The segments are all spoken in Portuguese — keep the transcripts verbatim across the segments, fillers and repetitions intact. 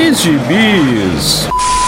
de Gibis.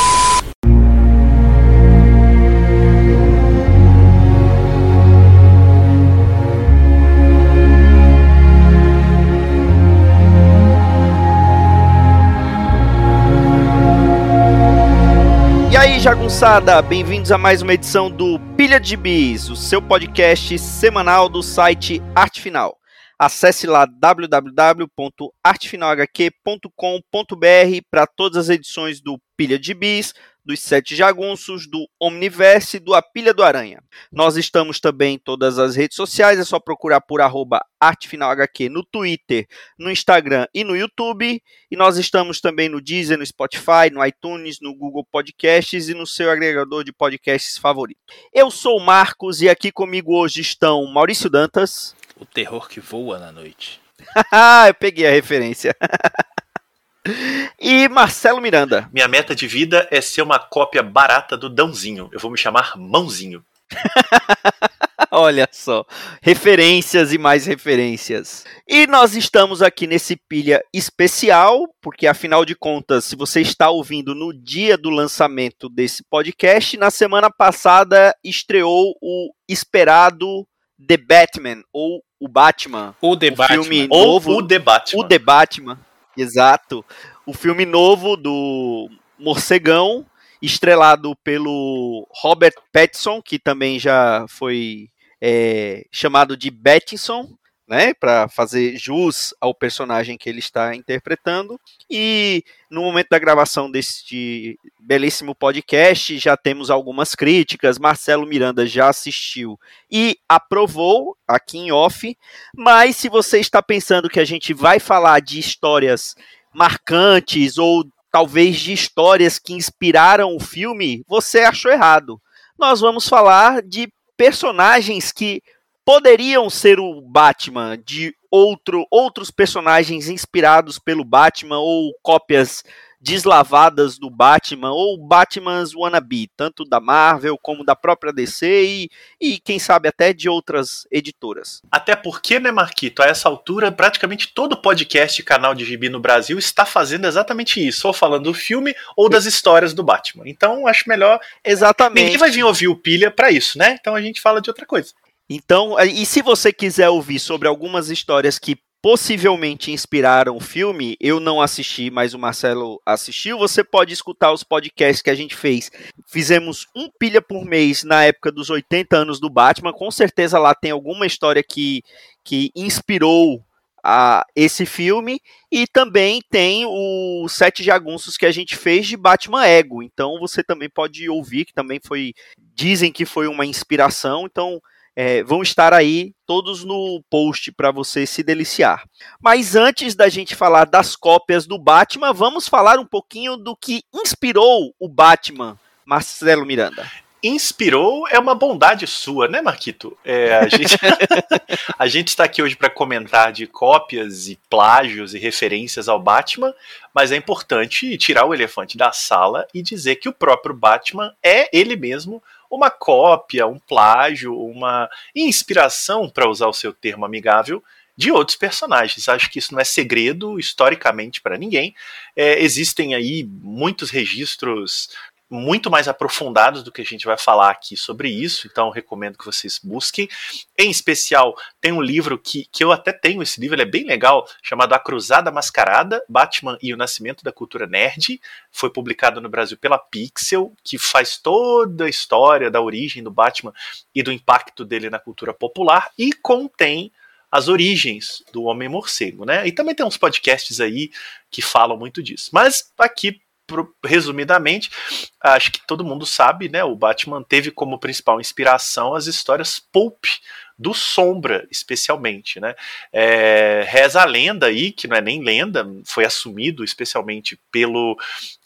E aí, jagunçada, bem-vindos a mais uma edição do Pilha de Gibis, o seu podcast semanal do site Arte Final. Acesse lá w w w ponto arte final h q ponto com ponto b r para todas as edições do Pilha de Gibis, dos Sete Jagunços, do Omniverse e do A Pilha do Aranha. Nós estamos também em todas as redes sociais, é só procurar por arroba artefinalhq no Twitter, no Instagram e no YouTube. E nós estamos também no Deezer, no Spotify, no iTunes, no Google Podcasts e no seu agregador de podcasts favorito. Eu sou o Marcos e aqui comigo hoje estão Maurício Dantas. O terror que voa na noite. Eu peguei a referência. E Marcelo Miranda. Minha meta de vida é ser uma cópia barata do Dãozinho. Eu vou me chamar Mãozinho. Olha só, referências e mais referências. E nós estamos aqui nesse pilha especial, porque afinal de contas, se você está ouvindo no dia do lançamento desse podcast, na semana passada estreou o esperado The Batman, ou o Batman. O The o Batman. Filme Ou novo, o The Batman. O The Batman, exato. O filme novo do Morcegão, estrelado pelo Robert Pattinson, que também já foi é, chamado de Pattinson, né, para fazer jus ao personagem que ele está interpretando. E no momento da gravação deste belíssimo podcast, já temos algumas críticas. Marcelo Miranda já assistiu e aprovou aqui em off. Mas se você está pensando que a gente vai falar de histórias marcantes ou talvez de histórias que inspiraram o filme, você achou errado. Nós vamos falar de personagens que poderiam ser o Batman, de outro, outros personagens inspirados pelo Batman, ou cópias deslavadas do Batman, ou Batman's wannabe, tanto da Marvel como da própria D C e, e quem sabe até de outras editoras. Até porque, né, Marquito, a essa altura, praticamente todo podcast e canal de gibi no Brasil está fazendo exatamente isso, ou falando do filme ou das histórias do Batman. Então, acho melhor... Exatamente. Ninguém vai vir ouvir o Pilha para isso, né? Então a gente fala de outra coisa. Então, e se você quiser ouvir sobre algumas histórias que possivelmente inspiraram o filme, eu não assisti, mas o Marcelo assistiu, você pode escutar os podcasts que a gente fez. Fizemos um pilha por mês na época dos oitenta anos do Batman, com certeza lá tem alguma história que, que inspirou a esse filme, e também tem os Sete Jagunços que a gente fez de Batman Ego, então você também pode ouvir, que também foi, dizem que foi uma inspiração, então... É, vão estar aí todos no post para você se deliciar. Mas antes da gente falar das cópias do Batman, vamos falar um pouquinho do que inspirou o Batman, Marcelo Miranda. Inspirou é uma bondade sua, né, Marquito? É, a, gente... a gente está aqui hoje para comentar de cópias e plágios e referências ao Batman, mas é importante tirar o elefante da sala e dizer que o próprio Batman é ele mesmo uma cópia, um plágio, uma inspiração, para usar o seu termo amigável, de outros personagens. Acho que isso não é segredo historicamente para ninguém. É, existem aí muitos registros muito mais aprofundados do que a gente vai falar aqui sobre isso, então recomendo que vocês busquem. Em especial, tem um livro que, que eu até tenho esse livro, ele é bem legal, chamado A Cruzada Mascarada, Batman e o Nascimento da Cultura Nerd. Foi publicado no Brasil pela Pixel, que faz toda a história da origem do Batman e do impacto dele na cultura popular, e contém as origens do Homem-Morcego, né? E também tem uns podcasts aí que falam muito disso. Mas aqui, resumidamente, acho que todo mundo sabe, né? O Batman teve como principal inspiração as histórias pulp do Sombra, especialmente, né? É, reza a lenda aí, que não é nem lenda, foi assumido especialmente pelo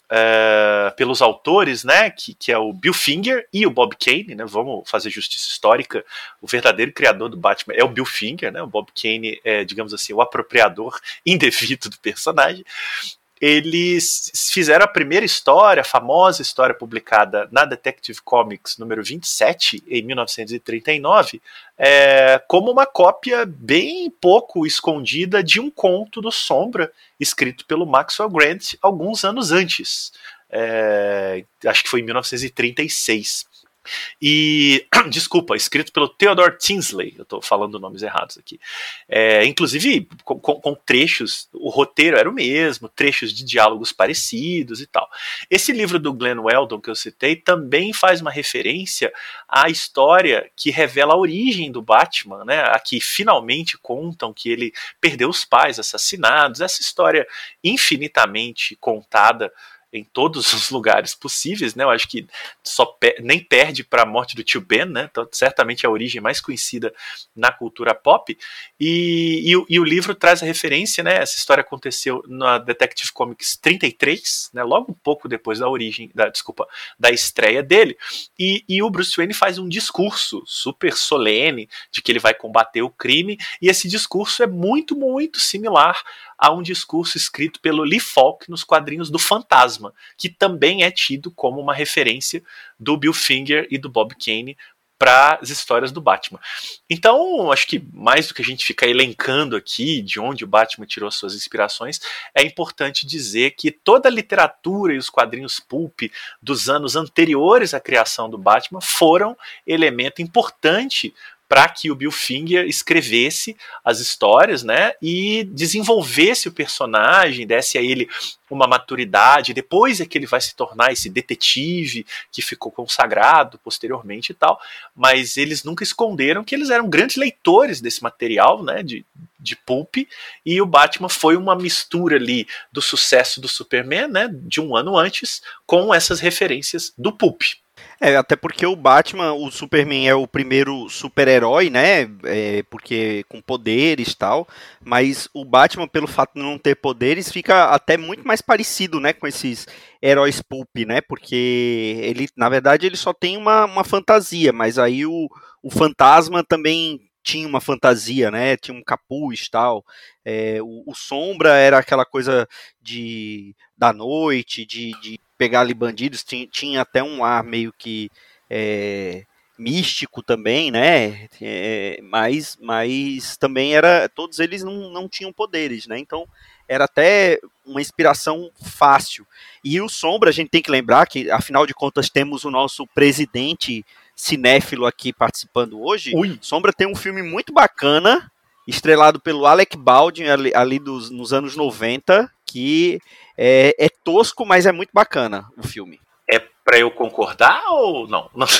Uh, pelos autores, né, que, que é o Bill Finger e o Bob Kane, né, vamos fazer justiça histórica, o verdadeiro criador do Batman é o Bill Finger, né, o Bob Kane é, digamos assim, o apropriador indevido do personagem. eles fizeram a primeira história, a famosa história publicada na Detective Comics número vinte e sete, em mil novecentos e trinta e nove, é, como uma cópia bem pouco escondida de um conto do Sombra, escrito pelo Maxwell Grant alguns anos antes. É, acho que foi em mil novecentos e trinta e seis. E, desculpa, escrito pelo Theodore Tinsley, eu estou falando nomes errados aqui. É, inclusive, com, com, com trechos, o roteiro era o mesmo, trechos de diálogos parecidos e tal. Esse livro do Glenn Weldon que eu citei também faz uma referência à história que revela a origem do Batman, né? Aqui finalmente contam que ele perdeu os pais assassinados, essa história infinitamente contada em todos os lugares possíveis, né? Eu acho que só per- nem perde para a morte do tio Ben, né? Então, certamente a origem mais conhecida na cultura pop. E, e, e o livro traz a referência, né? Essa história aconteceu na Detective Comics trinta e três, né? Logo um pouco depois da origem, da, desculpa, da estreia dele. E, e o Bruce Wayne faz um discurso super solene de que ele vai combater o crime. E esse discurso é muito, muito similar a um discurso escrito pelo Lee Falk nos quadrinhos do Fantasma, que também é tido como uma referência do Bill Finger e do Bob Kane para as histórias do Batman. Então, acho que mais do que a gente ficar elencando aqui de onde o Batman tirou suas inspirações, é importante dizer que toda a literatura e os quadrinhos pulp dos anos anteriores à criação do Batman foram elemento importante para que o Bill Finger escrevesse as histórias, né, e desenvolvesse o personagem, desse a ele uma maturidade, depois é que ele vai se tornar esse detetive que ficou consagrado posteriormente e tal, mas eles nunca esconderam que eles eram grandes leitores desse material, né, de, de pulp, e o Batman foi uma mistura ali do sucesso do Superman, né, de um ano antes, com essas referências do pulp. É, até porque o Batman, o Superman é o primeiro super-herói, né, é, porque com poderes e tal, mas o Batman, pelo fato de não ter poderes, fica até muito mais parecido, né, com esses heróis pulp, né, porque ele, na verdade, ele só tem uma, uma fantasia, mas aí o, o Fantasma também tinha uma fantasia, né, tinha um capuz e tal, é, o, o Sombra era aquela coisa de, da noite, de, de pegar ali bandidos, tinha, tinha até um ar meio que é, místico também, né, é, mas, mas também era, todos eles não, não tinham poderes, né, então era até uma inspiração fácil. E o Sombra, a gente tem que lembrar que, afinal de contas, temos o nosso presidente cinéfilo aqui participando hoje. Ui. Sombra tem um filme muito bacana, estrelado pelo Alec Baldwin, ali, ali dos, nos anos noventa, que é, é tosco, mas é muito bacana o filme. É pra eu concordar ou não? Não.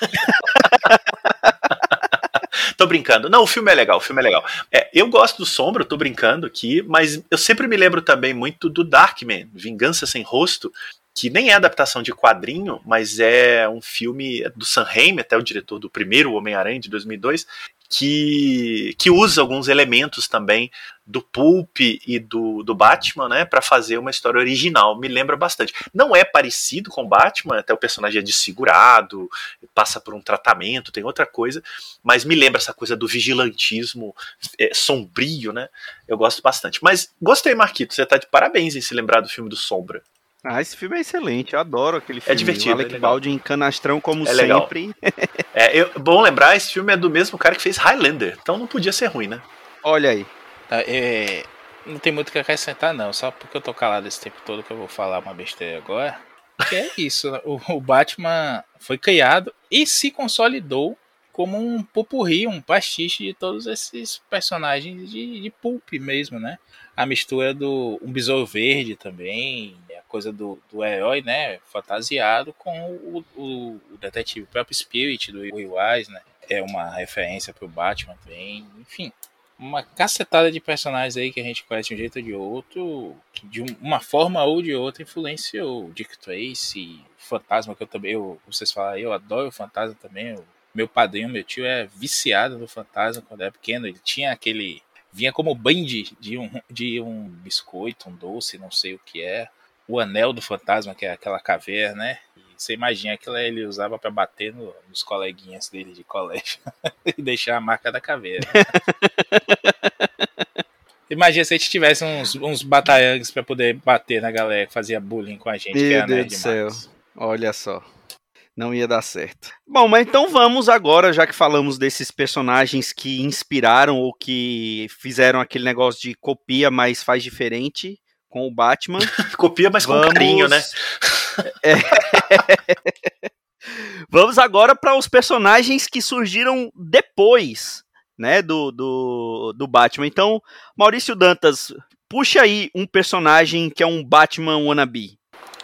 Tô brincando. Não, o filme é legal, o filme é legal. É, eu gosto do Sombra, tô brincando aqui, mas eu sempre me lembro também muito do Darkman, Vingança Sem Rosto, que nem é adaptação de quadrinho, mas é um filme do Sam Raimi, até o diretor do primeiro Homem-Aranha, de dois mil e dois, que, que usa alguns elementos também do pulp e do, do Batman, né, para fazer uma história original. Me lembra bastante. Não é parecido com o Batman, até o personagem é desfigurado, passa por um tratamento, tem outra coisa, mas me lembra essa coisa do vigilantismo é, sombrio, né? Eu gosto bastante. Mas gostei, Marquito, você tá de parabéns em se lembrar do filme do Sombra. Ah, esse filme é excelente, eu adoro aquele filme. É divertido, o Alec é Baldwin canastrão como é legal. sempre. É eu, bom lembrar, esse filme é do mesmo cara que fez Highlander, então não podia ser ruim, né? Olha aí. É, não tem muito o que acrescentar, não. Só porque eu tô calado esse tempo todo que eu vou falar uma besteira agora. Que é isso. O, o Batman foi criado e se consolidou como um popurrí, um pastiche de todos esses personagens de, de pulp mesmo, né? A mistura do um Besouro Verde também, a coisa do, do herói, né? Fantasiado com o, o, o detetive, o próprio Spirit do Will Wise, né? É uma referência pro Batman também, enfim. Uma cacetada de personagens aí que a gente conhece de um jeito ou de outro, que de uma forma ou de outra influenciou Dick Tracy, Fantasma, que eu também, eu, vocês falaram aí, eu adoro o Fantasma também. Eu, meu padrinho, meu tio é viciado no Fantasma quando era pequeno. Ele tinha aquele, vinha como brinde de um, de um biscoito, um doce, não sei o que é. O anel do Fantasma, que é aquela caveira, né? E você imagina aquilo ele usava para bater no, nos coleguinhas dele de colégio e deixar a marca da caveira. Imagina se a gente tivesse uns, uns batarangues pra poder bater na galera que fazia bullying com a gente. Meu que era Deus nerd do céu. demais. Olha só. Não ia dar certo. Bom, mas então vamos agora, já que falamos desses personagens que inspiraram ou que fizeram aquele negócio de copia, mas faz diferente com o Batman. Copia, mas com Vamos- carinho, né? Vamos agora para os personagens que surgiram depois, né, do, do, do Batman. Então, Maurício Dantas, puxa aí um personagem que é um Batman wannabe.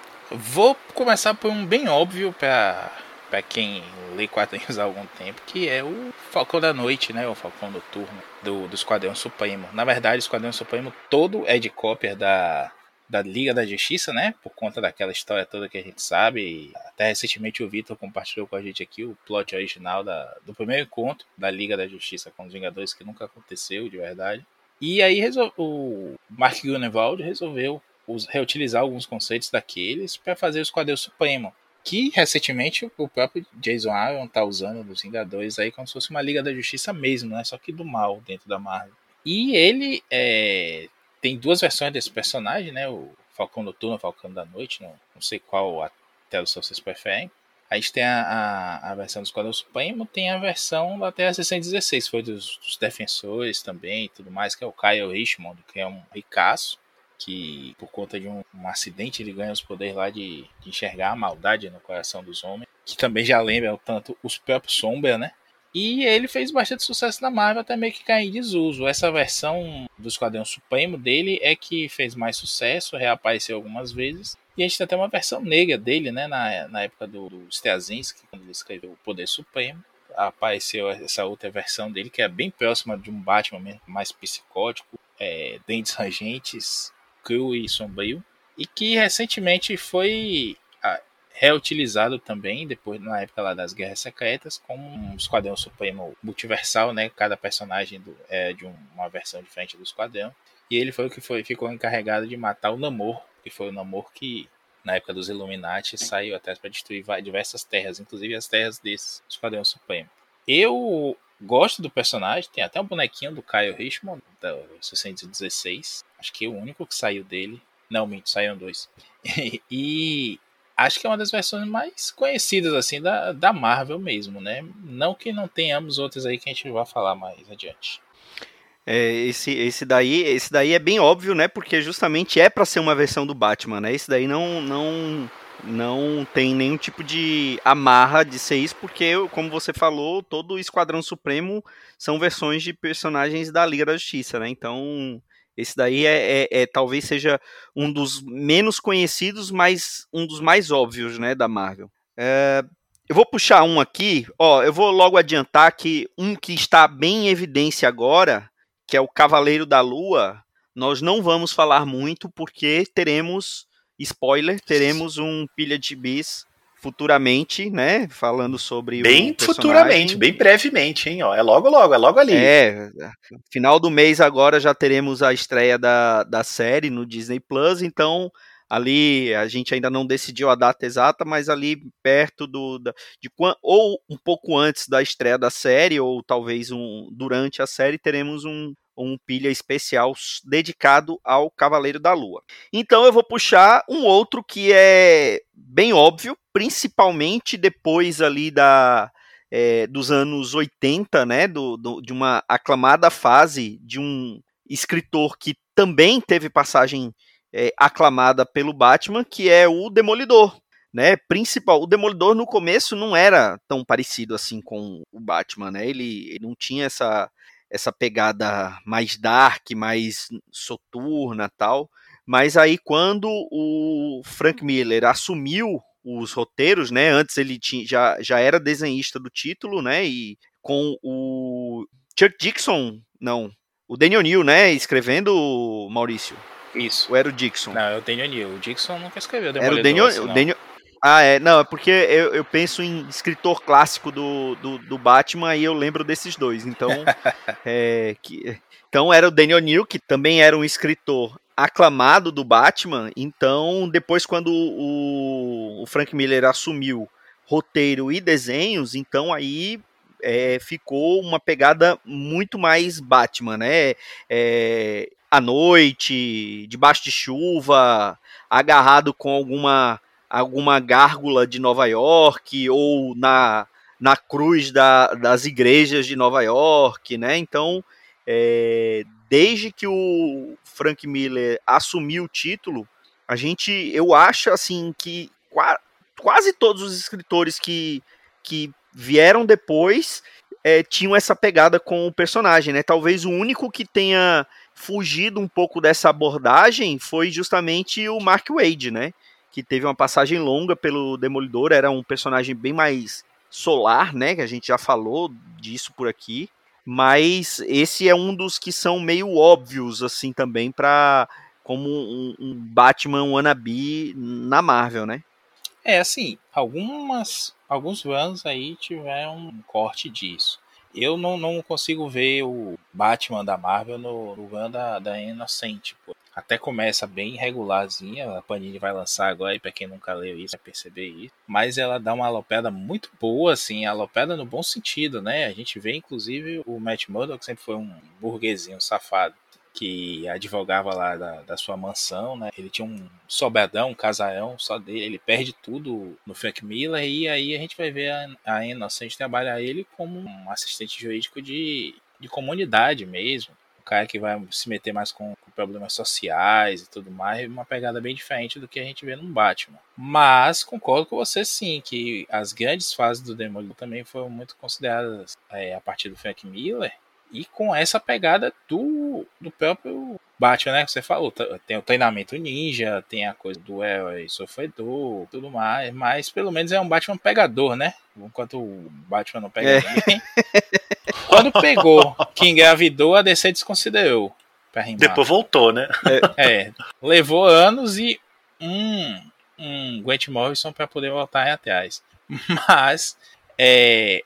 Vou começar por um bem óbvio pra, pra quem lê quadrinhos há algum tempo, que é o Falcão da Noite, né? O Falcão Noturno do, do Esquadrão Supremo. Na verdade, o Esquadrão Supremo todo é de cópia da, da Liga da Justiça, né? Por conta daquela história toda que a gente sabe. Até recentemente o Vitor compartilhou com a gente aqui o plot original da, do primeiro encontro da Liga da Justiça com os Vingadores, que nunca aconteceu de verdade. E aí resol... o Mark Grunewald resolveu reutilizar alguns conceitos daqueles para fazer o Esquadrão Supremo, que recentemente o próprio Jason Aaron tá usando nos Vingadores aí como se fosse uma Liga da Justiça mesmo, né? Só que do mal dentro da Marvel. E ele é... tem duas versões desse personagem, né? O Falcão Noturno, o Falcão da Noite, não, não sei qual a tradução vocês preferem. A gente tem a, a, a versão do Esquadrão Supremo, tem a versão da Terra seiscentos e dezesseis, foi dos, dos Defensores também e tudo mais, que é o Kyle Richmond, que é um ricaço, que por conta de um, um acidente ele ganha os poderes lá de, de enxergar a maldade no coração dos homens, que também já lembra o tanto os próprios Sombra, né? E ele fez bastante sucesso na Marvel até meio que cair em desuso. Essa versão do Esquadrão Supremo dele é que fez mais sucesso, reapareceu algumas vezes. E a gente tem até uma versão negra dele, né? Na, na época do, do Straczynski, quando ele escreveu O Poder Supremo. Apareceu essa outra versão dele, que é bem próxima de um Batman mesmo, mais psicótico, é, dentes rangentes, cru e sombrio, e que recentemente foi ah, reutilizado também, depois na época lá das Guerras Secretas, como um Esquadrão Supremo multiversal, né? Cada personagem do, é de um, uma versão diferente do Esquadrão, e ele foi o que foi, ficou encarregado de matar o Namor, que foi o Namor que na época dos Illuminati saiu até para destruir diversas terras, inclusive as terras desse Esquadrão Supremo. Eu gosto do personagem, tem até um bonequinho do Kyle Richmond, da seiscentos e dezesseis. Acho que é o único que saiu dele. Não, minto, saíram dois. E, e acho que é uma das versões mais conhecidas assim da, da Marvel mesmo, né? Não que não tenhamos outras aí que a gente vai falar mais adiante. É, esse, esse, daí, esse daí é bem óbvio, né? Porque justamente é para ser uma versão do Batman, né? Esse daí não, não, não tem nenhum tipo de amarra de ser isso, porque, como você falou, todo o Esquadrão Supremo são versões de personagens da Liga da Justiça, né? Então, esse daí é, é, é talvez seja um dos menos conhecidos, mas um dos mais óbvios, né, da Marvel. É, eu vou puxar um aqui, ó, eu vou logo adiantar que um que está bem em evidência agora, que é o Cavaleiro da Lua, nós não vamos falar muito porque teremos, spoiler, teremos um pilha de bis futuramente, né, falando sobre bem o personagem. Futuramente, bem brevemente, hein, ó, é logo logo, é logo ali. É, final do mês agora já teremos a estreia da, da série no Disney Plus, então ali a gente ainda não decidiu a data exata, mas ali perto do, da, de ou um pouco antes da estreia da série, ou talvez um, durante a série, teremos um, um pilha especial dedicado ao Cavaleiro da Lua. Então eu vou puxar um outro que é bem óbvio, principalmente depois ali da, é, dos anos oitenta, né, do, do, de uma aclamada fase de um escritor que também teve passagem É, aclamada pelo Batman, que é o Demolidor, né? Principal, o Demolidor no começo não era tão parecido assim com o Batman, né? Ele, ele não tinha essa, essa pegada mais dark, mais soturna, tal. Mas aí quando o Frank Miller assumiu os roteiros, né? Antes ele tinha, já, já era desenhista do título, né? E com o Chuck Dixon, não, o Daniel O'Neil, né? Escrevendo, Maurício. Isso. Ou era o Dixon? Não, é o Daniel O'Neil. O Dixon nunca escreveu Era o Daniel, assim, o Daniel... Ah, é. Não, é porque eu, eu penso em escritor clássico do, do, do Batman e eu lembro desses dois. Então, é, que, então era o Daniel O'Neil, que também era um escritor aclamado do Batman. Então, depois quando o, o Frank Miller assumiu roteiro e desenhos, então aí é, ficou uma pegada muito mais Batman, né? É, à noite, debaixo de chuva, agarrado com alguma, alguma gárgula de Nova York ou na, na cruz da, das igrejas de Nova York, né? Então, é, desde que o Frank Miller assumiu o título, a gente, eu acho assim que qua, quase todos os escritores que, que vieram depois é, tinham essa pegada com o personagem, né? Talvez o único que tenha fugido um pouco dessa abordagem foi justamente o Mark Waid, né? Que teve uma passagem longa pelo Demolidor, era um personagem bem mais solar, né? Que a gente já falou disso por aqui. Mas esse é um dos que são meio óbvios, assim, também, para como um, um Batman wannabe na Marvel, né? É, assim, algumas, alguns runs aí tiveram um corte disso. Eu não, não consigo ver o Batman da Marvel no, no run da, da Inocente, pô. Até começa bem regularzinha, a Panini vai lançar agora, e pra quem nunca leu isso, vai perceber isso. Mas ela dá uma alopeada muito boa, assim, alopeada no bom sentido, né? A gente vê, inclusive, o Matt Murdock, que sempre foi um burguesinho safado, que advogava lá da, da sua mansão, né? Ele tinha um sobradão, um casarão só dele, ele perde tudo no Frank Miller, e aí a gente vai ver a, a Inocente trabalhar ele como um assistente jurídico de, de comunidade mesmo, um cara que vai se meter mais com, com problemas sociais e tudo mais, uma pegada bem diferente do que a gente vê no Batman. Mas concordo com você sim, que as grandes fases do Demolidor também foram muito consideradas é, a partir do Frank Miller, e com essa pegada do, do próprio Batman, né? Que você falou, tem o treinamento ninja, tem a coisa do herói sofredor, tudo mais, mas pelo menos é um Batman pegador, né? Enquanto o Batman não pega é. ninguém. Quando pegou, que engravidou, a D C desconsiderou. Pra rimar. Depois voltou, né? É, é, levou anos e um, um Grant Morrison pra poder voltar aí atrás. Mas, é...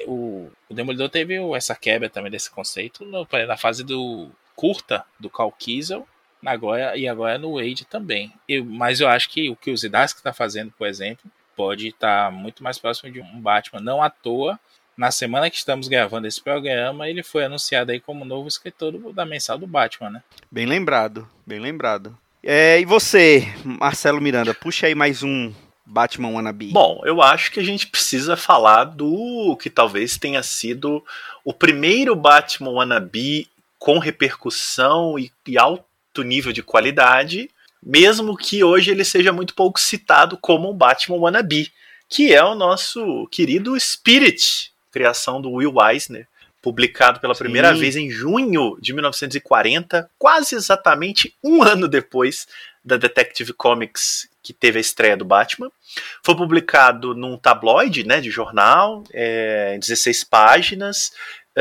O, o Demolidor teve essa quebra também desse conceito no, na fase do curta do Cal Kiesel agora, e agora no Wade também. Eu, mas eu acho que o que o Zdarsky está fazendo, por exemplo, pode estar tá muito mais próximo de um Batman. Não à toa, na semana que estamos gravando esse programa, ele foi anunciado aí como novo escritor do, da mensal do Batman, né? Bem lembrado, bem lembrado. É, e você, Marcelo Miranda, puxa aí mais um Batman wannabe. Bom, eu acho que a gente precisa falar do que talvez tenha sido o primeiro Batman wannabe com repercussão e, e alto nível de qualidade, mesmo que hoje ele seja muito pouco citado como um Batman wannabe, que é o nosso querido Spirit, criação do Will Eisner, publicado pela primeira Sim. vez em junho de mil novecentos e quarenta, quase exatamente um ano depois da Detective Comics, que teve a estreia do Batman. Foi publicado num tabloide, né, de jornal, é, em dezesseis páginas.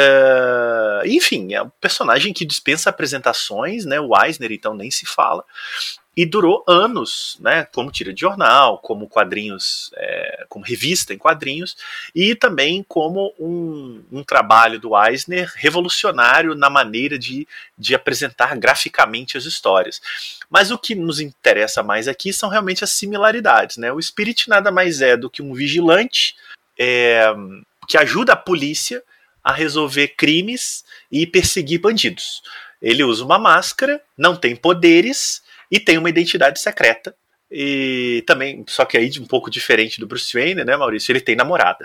É, enfim, é um personagem que dispensa apresentações, né, o Eisner, então, nem se fala. E durou anos, né, como tira de jornal, como quadrinhos, é, como revista em quadrinhos, e também como um, um trabalho do Eisner revolucionário na maneira de, de apresentar graficamente as histórias. Mas o que nos interessa mais aqui são realmente as similaridades, né? O Spirit nada mais é do que um vigilante é, que ajuda a polícia a resolver crimes e perseguir bandidos. Ele usa uma máscara, não tem poderes e tem uma identidade secreta. E também, só que aí um pouco diferente do Bruce Wayne, né, Maurício? Ele tem namorada.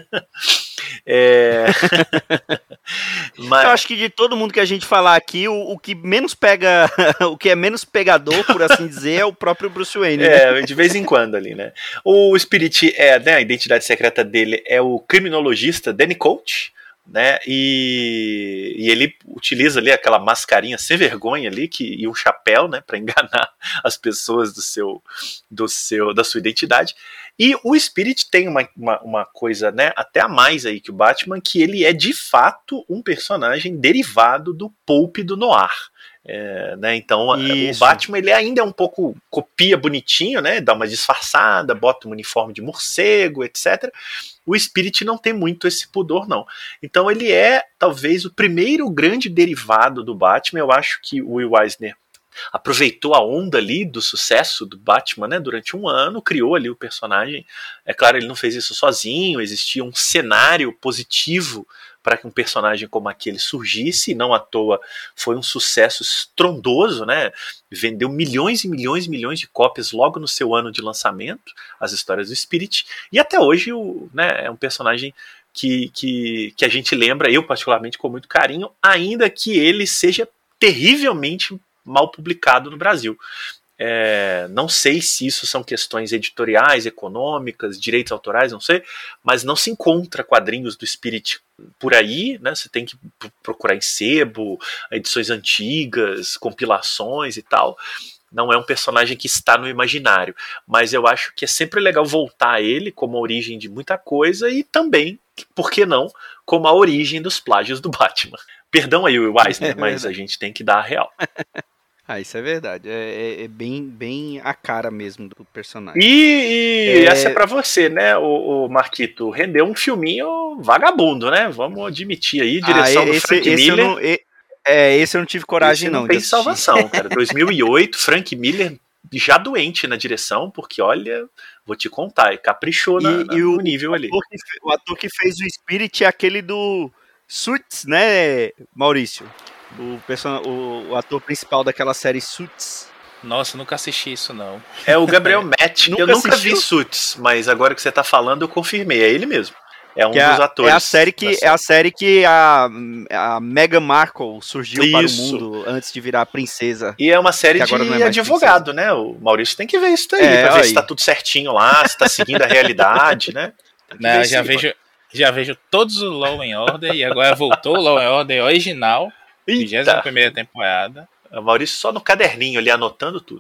é... Mas... Eu acho que de todo mundo que a gente falar aqui, o, o que menos pega, o que é menos pegador, por assim dizer, é o próprio Bruce Wayne. É, né? de vez em quando ali, né? O Spirit, é, né, a identidade secreta dele é o criminologista Danny Coates, né, e, e ele utiliza ali aquela mascarinha sem vergonha ali que, e um chapéu, né, para enganar as pessoas do seu, do seu, da sua identidade. E o Spirit tem uma, uma, uma coisa, né, até a mais aí que o Batman, que ele é de fato um personagem derivado do pulp do noir. É, né, então Isso. o Batman ele ainda é um pouco copia bonitinho, né, dá uma disfarçada, bota um uniforme de morcego, etcétera. O Spirit não tem muito esse pudor, não. Então ele é talvez o primeiro grande derivado do Batman. Eu acho que o Will Eisner aproveitou a onda ali do sucesso do Batman, né, durante um ano, criou ali o personagem. É claro, ele não fez isso sozinho, existia um cenário positivo para que um personagem como aquele surgisse, e não à toa foi um sucesso estrondoso, né? Vendeu milhões e milhões e milhões de cópias logo no seu ano de lançamento, as histórias do Spirit, e até hoje o, né, é um personagem que, que, que a gente lembra, eu particularmente com muito carinho, ainda que ele seja terrivelmente mal publicado no Brasil. É, não sei se isso são questões editoriais, econômicas, direitos autorais, não sei, mas não se encontra quadrinhos do Spirit por aí, né? Você tem que procurar em sebo, edições antigas, compilações e tal. Não é um personagem que está no imaginário, mas eu acho que é sempre legal voltar a ele como a origem de muita coisa e também, por que não, como a origem dos plágios do Batman. Perdão aí, Will Eisner, é mas a gente tem que dar a real. Ah, isso é verdade. É, é, é bem, bem a cara mesmo do personagem. E, e é... essa é pra você, né, o, o Marquito? Rendeu um filminho vagabundo, né? Vamos admitir aí, direção ah, esse, do Frank esse Miller. Eu não, é, esse eu não tive coragem, esse não. Não tem salvação, cara. dois mil e oito, Frank Miller já doente na direção, porque olha, vou te contar, caprichou na, e, na, e no o, nível o ali. Ator que, o ator que fez o Spirit é aquele do Suits, né, Maurício? O, person... o, o ator principal daquela série Suits. Nossa, nunca assisti isso, não. É o Gabriel Matt. nunca eu nunca assistiu? vi Suits, mas agora que você tá falando, eu confirmei. É ele mesmo. É um que dos é, atores. É a série que, série. É a, série que a, a Meghan Markle surgiu isso. Para o mundo antes de virar princesa. E é uma série de é advogado, princesa. Né? O Maurício tem que ver isso daí, é, pra ver aí. Se tá tudo certinho lá, se tá seguindo a realidade, né? Não, já aí, vejo, já vejo todos os Law and Order e agora voltou o Law and Order original. vigésima primeira temporada. O Maurício só no caderninho ali, anotando tudo.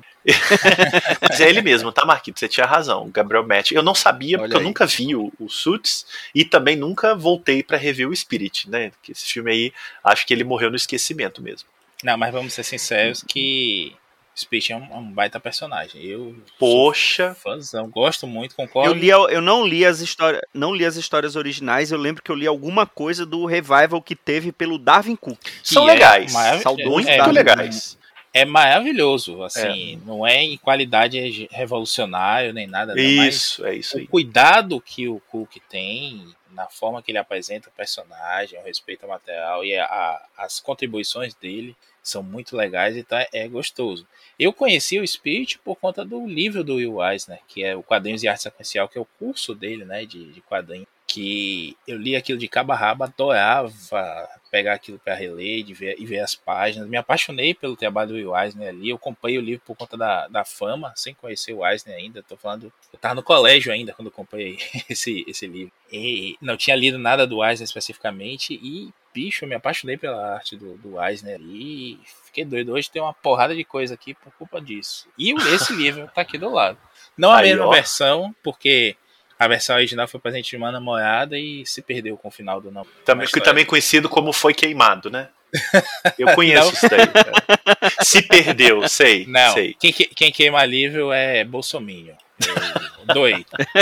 Mas é ele mesmo, tá, Marquito? Você tinha razão, o Gabriel Matt. Eu não sabia, Olha porque aí. eu nunca vi o, o Suits e também nunca voltei pra rever o Spirit, né? Porque esse filme aí, acho que ele morreu no esquecimento mesmo. Não, mas vamos ser sinceros que Spirit é um, um baita personagem. Eu Poxa, sou fãzão, gosto muito, concordo. Eu, li, eu não li as histórias, não li as histórias originais. Eu lembro que eu li alguma coisa do revival que teve pelo Darwin Cook. São legais, é saudoso, muito é, legais. É maravilhoso, assim, é. não é em qualidade revolucionário nem nada. Isso, não, é isso aí. O cuidado que o Cook tem na forma que ele apresenta o personagem, o respeito ao material e a, a, as contribuições dele são muito legais e tá, é gostoso. Eu conheci o Spirit por conta do livro do Will Eisner, que é o Quadrinhos de Arte Sequencial, que é o curso dele, né, de, de quadrinhos, que eu li aquilo de cabo a rabo, adorava pegar aquilo para reler de ver, e ver as páginas. Me apaixonei pelo trabalho do Will Eisner ali. Eu comprei o livro por conta da, da fama, sem conhecer o Eisner ainda. Tô falando, eu tava no colégio ainda quando eu comprei esse, esse livro. E não tinha lido nada do Eisner especificamente e, bicho, eu me apaixonei pela arte do, do Eisner e fiquei doido. Hoje tem uma porrada de coisa aqui por culpa disso. E esse livro tá aqui do lado. Não a Aí, mesma ó. versão, porque a versão original foi presente de uma namorada e se perdeu com o final do não. Também, também conhecido como Foi Queimado, né? Eu conheço isso daí. Cara. Se perdeu, sei. Não, sei. Quem, quem queima livro é Bolsominion. Doido.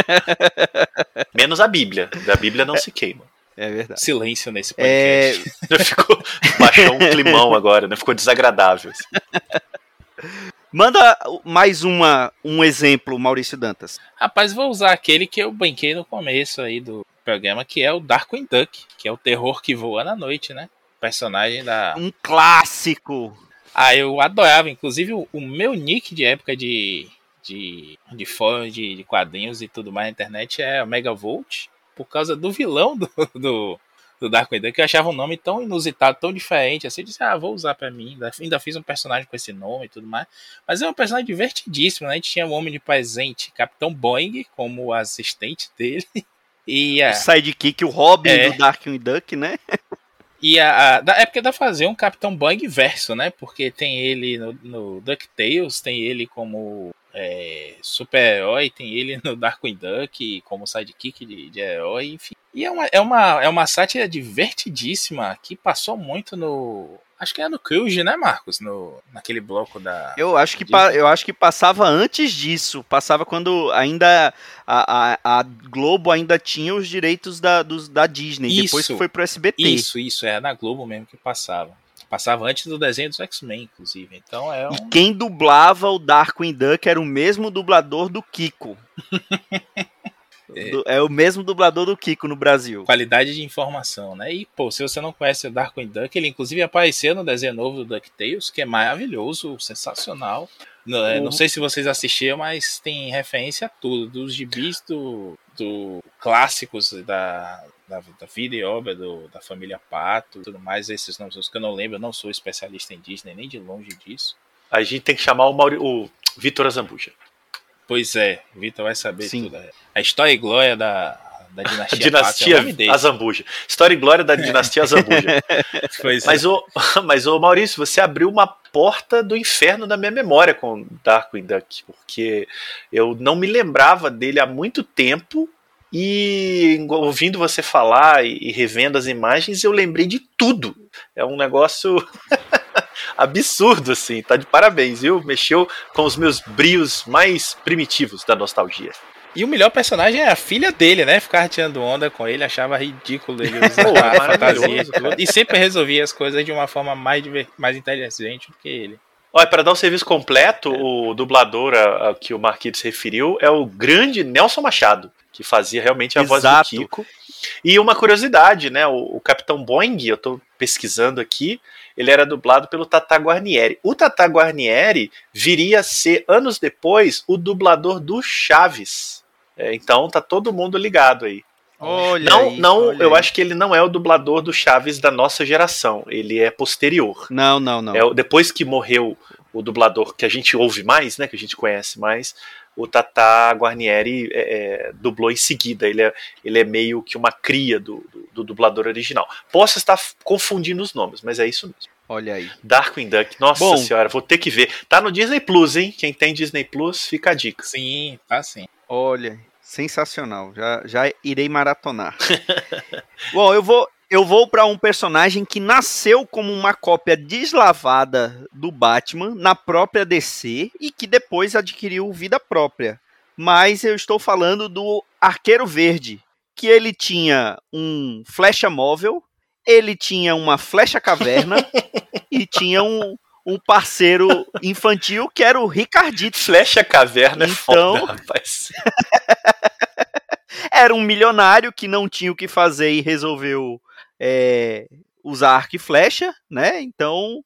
Menos a Bíblia. Da Bíblia não é, se queima. É verdade. Silêncio nesse podcast. É... Já ficou, baixou um climão agora, né? Ficou desagradável. Assim. Manda mais uma, um exemplo, Maurício Dantas. Rapaz, vou usar aquele que eu brinquei no começo aí do programa, que é o Darkwing Duck, que é o terror que voa na noite, né? Personagem da... Um clássico! Ah, eu adorava. Inclusive, o, o meu nick de época de, de, de fórum de, de quadrinhos e tudo mais na internet é o Megavolt, por causa do vilão do... do do Darkwing Duck, que eu achava um nome tão inusitado, tão diferente, assim, eu disse, ah, vou usar pra mim, ainda fiz um personagem com esse nome e tudo mais, mas é um personagem divertidíssimo, né? A gente tinha o Homem de Presente, Capitão Boing, como assistente dele, e a... o sidekick, o Robin é... do Darkwing Duck, né? E a, a, é porque dá pra fazer um Capitão Boing verso, né? Porque tem ele no, no DuckTales, tem ele como é, super-herói, tem ele no Darkwing Duck como sidekick de, de herói, enfim. E é uma, é, uma, é uma sátira divertidíssima que passou muito no... Acho que é no Cruise, né, Marcos? No, naquele bloco da... Eu acho que, pa, eu acho que passava antes disso. Passava quando ainda a, a, a Globo ainda tinha os direitos da, dos, da Disney. Isso, depois que foi pro S B T. Isso, isso. É na Globo mesmo que passava. Passava antes do desenho dos X-Men, inclusive. Então é um... E quem dublava o Darkwing Duck era o mesmo dublador do Kiko. É o mesmo dublador do Kiko no Brasil. Qualidade de informação, né? E, pô, se você não conhece o Darkwing Duck, ele inclusive apareceu no desenho novo do DuckTales, que é maravilhoso, sensacional. Não, é, não sei se vocês assistiram, mas tem referência a tudo, dos gibis do, do clássicos da, da, da vida e obra do, da família Pato, tudo mais, esses nomes que eu não lembro, eu não sou especialista em Disney, nem de longe disso. A gente tem que chamar o, Mauri... o Vitor Azambuja. Pois é, o Vitor vai saber Sim. tudo. A história e glória da, da dinastia, dinastia Pato, é Azambuja. História e glória da dinastia Azambuja. Pois mas, é. o, mas, o Maurício, você abriu uma porta do inferno da minha memória com Darkwing Duck, porque eu não me lembrava dele há muito tempo e ouvindo você falar e revendo as imagens, eu lembrei de tudo. É um negócio absurdo, assim. Tá de parabéns, viu? Mexeu com os meus brios mais primitivos da nostalgia. E o melhor personagem é a filha dele, né? Ficar tirando onda com ele, achava ridículo ele usar Pô, a fantasia maravilhoso, e tudo. E sempre resolvia as coisas de uma forma mais, diver... mais inteligente do que ele. Olha, para dar o serviço completo, é. o dublador a, a que o Marquito se referiu é o grande Nelson Machado, que fazia realmente a Exato. voz do Kiko. E uma curiosidade, né? O, o Capitão Boing, eu tô pesquisando aqui, ele era dublado pelo Tata Guarnieri. O Tata Guarnieri viria a ser, anos depois, o dublador do Chaves. É, então tá todo mundo ligado aí. Olha não, aí, não, olha eu aí. acho que ele não é o dublador do Chaves da nossa geração. Ele é posterior. Não, não, não. É, depois que morreu o dublador que a gente ouve mais, né, que a gente conhece mais, o Tata Guarnieri é, é, dublou em seguida. Ele é, ele é meio que uma cria do, do, do dublador original. Posso estar confundindo os nomes, mas é isso mesmo. Olha aí. Darkwing Duck, nossa Bom, senhora, vou ter que ver. Tá no Disney Plus, hein? Quem tem Disney Plus, fica a dica. Sim, tá sim. Olha, sensacional. Já, já irei maratonar. Bom, eu vou, eu vou para um personagem que nasceu como uma cópia deslavada do Batman na própria D C e que depois adquiriu vida própria. Mas eu estou falando do Arqueiro Verde, que ele tinha um flecha móvel, ele tinha uma flecha caverna e tinha um, um parceiro infantil que era o Ricardito. Flecha caverna então, é foda, rapaz. Era um milionário que não tinha o que fazer e resolveu é, usar arco e flecha, né? Então,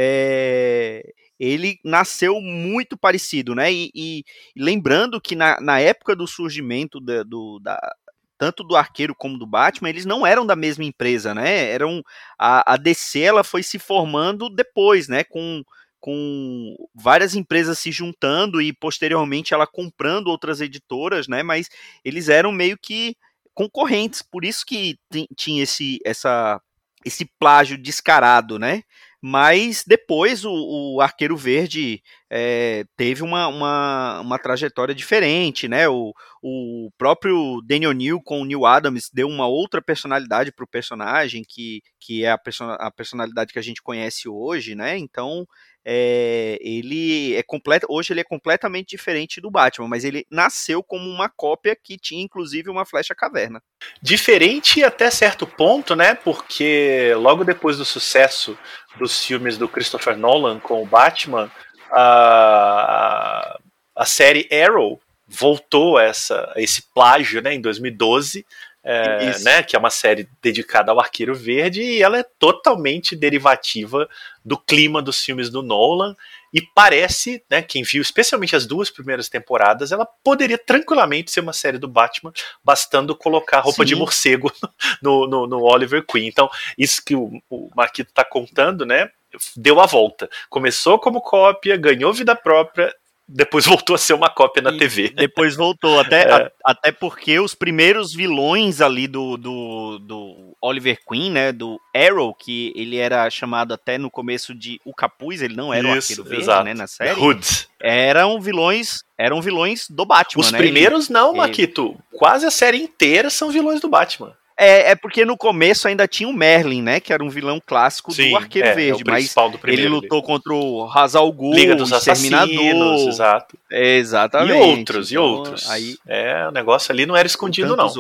é, ele nasceu muito parecido, né? E, e lembrando que na, na época do surgimento da, do, da, tanto do Arqueiro como do Batman, eles não eram da mesma empresa, né? Eram, a, a D C ela foi se formando depois, né? Com, com várias empresas se juntando e posteriormente ela comprando outras editoras, né? Mas eles eram meio que concorrentes, por isso que tinha esse, essa, esse plágio descarado, né? Mas depois o, o Arqueiro Verde é, teve uma, uma, uma trajetória diferente, né? O, o próprio Daniel O'Neill com o Neil Adams deu uma outra personalidade para o personagem, que, que é a, person a personalidade que a gente conhece hoje, né? Então é, ele é completo, hoje ele é completamente diferente do Batman, mas ele nasceu como uma cópia que tinha inclusive uma flecha caverna. Diferente até certo ponto, né? Porque logo depois do sucesso dos filmes do Christopher Nolan com o Batman, a, a série Arrow voltou a, essa, a esse plágio, né, em dois mil e doze, é, né, que é uma série dedicada ao Arqueiro Verde, e ela é totalmente derivativa do clima dos filmes do Nolan, e parece, né, quem viu especialmente as duas primeiras temporadas, ela poderia tranquilamente ser uma série do Batman, bastando colocar roupa Sim. de morcego no, no, no Oliver Queen. Então, isso que o, o Marquito está contando, né, deu a volta. Começou como cópia, ganhou vida própria, depois voltou a ser uma cópia na e T V. Depois voltou, até, é. a, até porque os primeiros vilões ali do, do, do Oliver Queen, né, do Arrow, que ele era chamado até no começo de O Capuz, ele não era o Arqueiro Verde, exato. né, na série. Hood. Eram vilões, eram vilões do Batman, Os né? primeiros ele, não, Marquito. Ele... Quase a série inteira são vilões do Batman. É, é porque no começo ainda tinha o Merlin, né? Que era um vilão clássico Sim, do Arqueiro é, Verde. É o principal mas do primeiro ele lutou ali. contra o Ra's al Ghul, Liga dos o Exterminador. Exato. É, exatamente. E outros, então, e outros. Aí, é, o negócio ali não era escondido, não. Outros.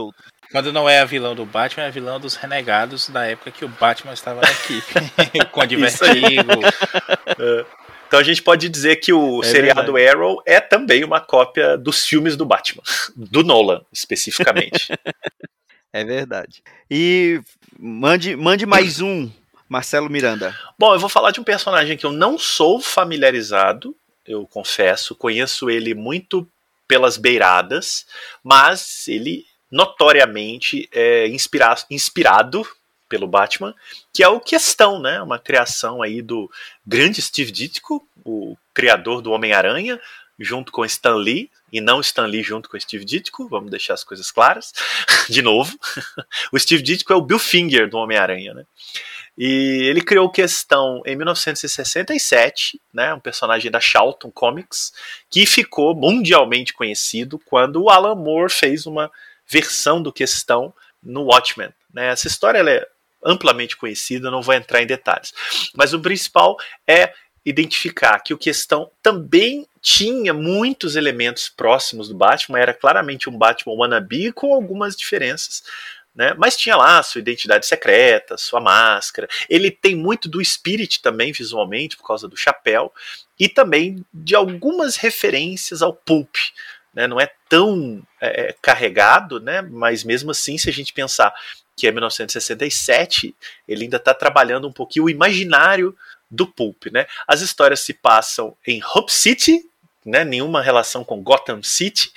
Quando não é a vilão do Batman, é a vilão dos renegados da época que o Batman estava na equipe. Com a de Vertigo. É. Então a gente pode dizer que o É seriado verdade. Arrow é também uma cópia dos filmes do Batman. Do Nolan, especificamente. É verdade. E mande, mande mais um, Marcelo Miranda. Bom, eu vou falar de um personagem que eu não sou familiarizado, eu confesso. Conheço ele muito pelas beiradas, mas ele notoriamente é inspira- inspirado pelo Batman, que é o Questão, né? Uma criação aí do grande Steve Ditko, o criador do Homem-Aranha, junto com Stan Lee, e não Stan Lee junto com Steve Ditko, vamos deixar as coisas claras, de novo. O Steve Ditko é o Bill Finger do Homem-Aranha, né? E ele criou o Questão em mil novecentos e sessenta e sete, né, um personagem da Charlton Comics, que ficou mundialmente conhecido quando o Alan Moore fez uma versão do Questão no Watchmen. Né? Essa história ela é amplamente conhecida, não vou entrar em detalhes. Mas o principal é identificar que o Questão também tinha muitos elementos próximos do Batman, era claramente um Batman wannabe com algumas diferenças. Né? Mas tinha lá sua identidade secreta, sua máscara. Ele tem muito do Spirit também visualmente, por causa do chapéu, e também de algumas referências ao Pulp. Né? Não é tão é, carregado, né? Mas mesmo assim, se a gente pensar que é mil novecentos e sessenta e sete, ele ainda está trabalhando um pouquinho o imaginário do Pulp. Né? As histórias se passam em Hope City, né, nenhuma relação com Gotham City.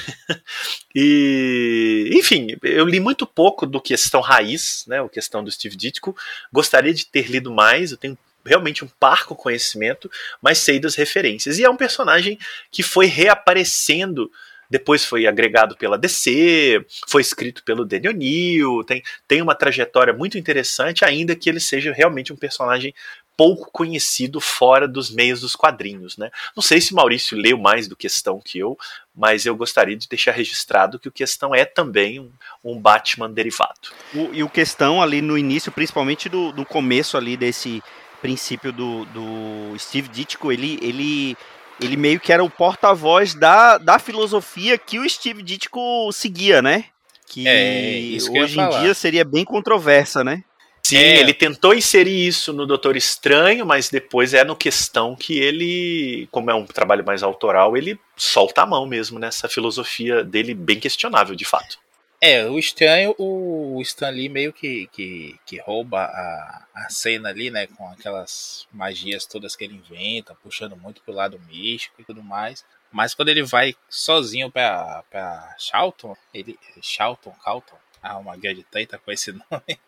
E, enfim, eu li muito pouco do Questão Raiz, né, o Questão do Steve Ditko. Gostaria de ter lido mais, eu tenho realmente um parco conhecimento, mas sei das referências. E é um personagem que foi reaparecendo, depois foi agregado pela D C, foi escrito pelo Danny O'Neill, tem, tem uma trajetória muito interessante, ainda que ele seja realmente um personagem pouco conhecido fora dos meios dos quadrinhos, né? Não sei se Maurício leu mais do Questão que eu, mas eu gostaria de deixar registrado que o Questão é também um, um Batman derivado. O, e o Questão ali no início, principalmente do, do começo ali desse princípio do, do Steve Ditko, ele, ele, ele meio que era o porta-voz da, da filosofia que o Steve Ditko seguia, né? Que É, isso que eu ia hoje em falar. dia seria bem controversa, né? Sim, É. ele tentou inserir isso no Doutor Estranho, mas depois é no Questão que ele, como é um trabalho mais autoral, ele solta a mão mesmo nessa filosofia dele bem questionável, de fato. É, o estranho, o Stan Lee meio que, que, que rouba a, a cena ali, né, com aquelas magias todas que ele inventa, puxando muito pro lado místico e tudo mais. Mas quando ele vai sozinho pra, pra Charlton, ele, Charlton, Calton, ah, uma grande treta com esse nome,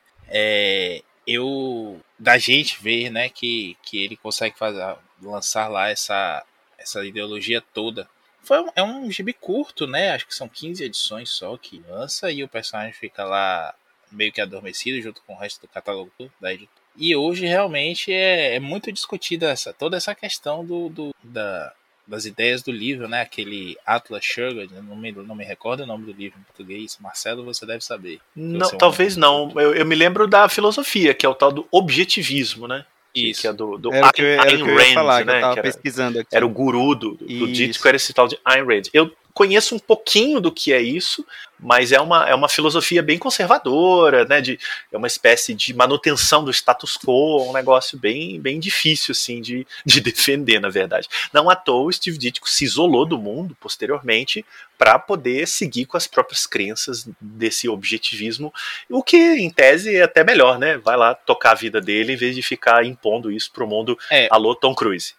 é, eu, da gente ver, né, que, que ele consegue fazer, lançar lá essa, essa ideologia toda. Foi um, é um gibi curto, né? Acho que são quinze edições só que lança e o personagem fica lá meio que adormecido junto com o resto do catálogo da editora. E hoje realmente é, é muito discutida essa, toda essa questão do, do, da, das ideias do livro, né? Aquele Atlas Shrugged, não me, não me recordo o nome do livro em português. Marcelo, você deve saber. Não, Você é um talvez homem não. culto. Eu, eu me lembro da filosofia, que é o tal do objetivismo, né? Que, Isso. que é do, do Era o que eu, era o Ayn que eu ia Rand, falar, que eu né? tava Que era, pesquisando aqui. era o guru do, do Isso. Ditko, era esse tal de Ayn Rand. Eu conheço um pouquinho do que é isso, mas é uma, é uma filosofia bem conservadora, né? De, é uma espécie de manutenção do status quo, um negócio bem, bem difícil assim, de, de defender, na verdade. Não à toa o Steve Ditko se isolou do mundo posteriormente para poder seguir com as próprias crenças desse objetivismo, o que em tese é até melhor, né? Vai lá tocar a vida dele em vez de ficar impondo isso pro mundo. É. Alô, Tom Cruise.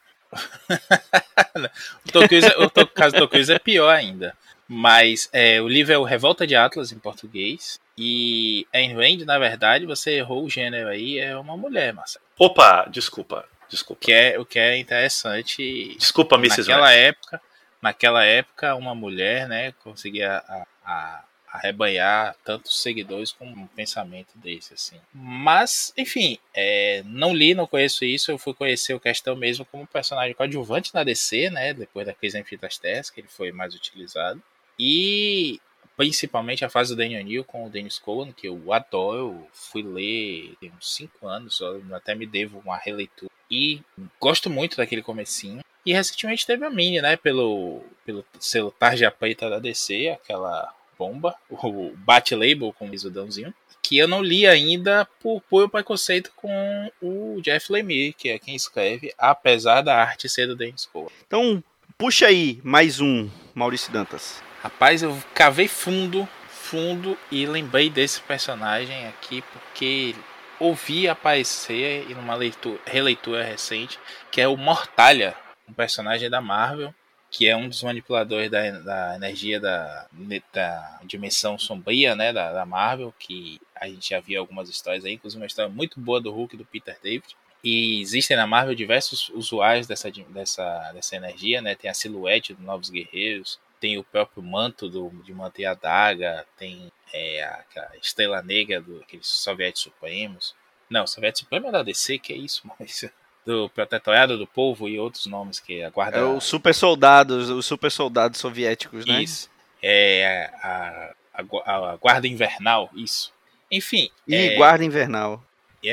O Tom Cruise, o Tom, caso do Tom Cruise é pior ainda. Mas é, o livro é o Revolta de Atlas em português. E Ayn Rand, na verdade, você errou o gênero aí, é uma mulher, Marcelo. Opa, desculpa, desculpa. O que é, o que é interessante. Desculpa, missus Naquela Rand. época, naquela época, uma mulher, né, conseguia a, a, arrebanhar tantos seguidores com um pensamento desse, assim. Mas, enfim, é, não li, não conheço isso. Eu fui conhecer o Questão mesmo como personagem coadjuvante na D C, né, depois da crise entre as Terras, que ele foi mais utilizado. E principalmente a fase do Danny O'Neill com o Dennis Cowan, que eu adoro. Eu fui ler tem uns cinco anos, eu até me devo uma releitura. E gosto muito daquele comecinho. E recentemente teve a mini, né, pelo, pelo selo Tarja Preta da D C, aquela Bomba, o Bat-Label, como diz o Dãozinho, que eu não li ainda por puro preconceito com o Jeff Lemire, que é quem escreve, apesar da arte ser do Dennis Cowan. Então, puxa aí mais um, Maurício Dantas. Rapaz, eu cavei fundo, fundo e lembrei desse personagem aqui porque ouvi aparecer em uma leitura, releitura recente, que é o Mortalha, um personagem da Marvel, que é um dos manipuladores da, da energia da, da dimensão sombria, né, da, da Marvel, que a gente já viu algumas histórias aí, inclusive uma história muito boa do Hulk, do Peter David. E existem na Marvel diversos usuários dessa, dessa, dessa energia, né? Tem a silhuete dos Novos Guerreiros, tem o próprio manto do, de manter a daga, tem é, a, a estrela negra dos Sovietes Supremos. Não, Soviético Supremo é da D C, que é isso, mas do Protetorado do Povo e outros nomes que a guarda... É os super soldados, os super soldados soviéticos, né? Isso. É a, a, a Guarda Invernal, isso. Enfim. E é, Guarda Invernal.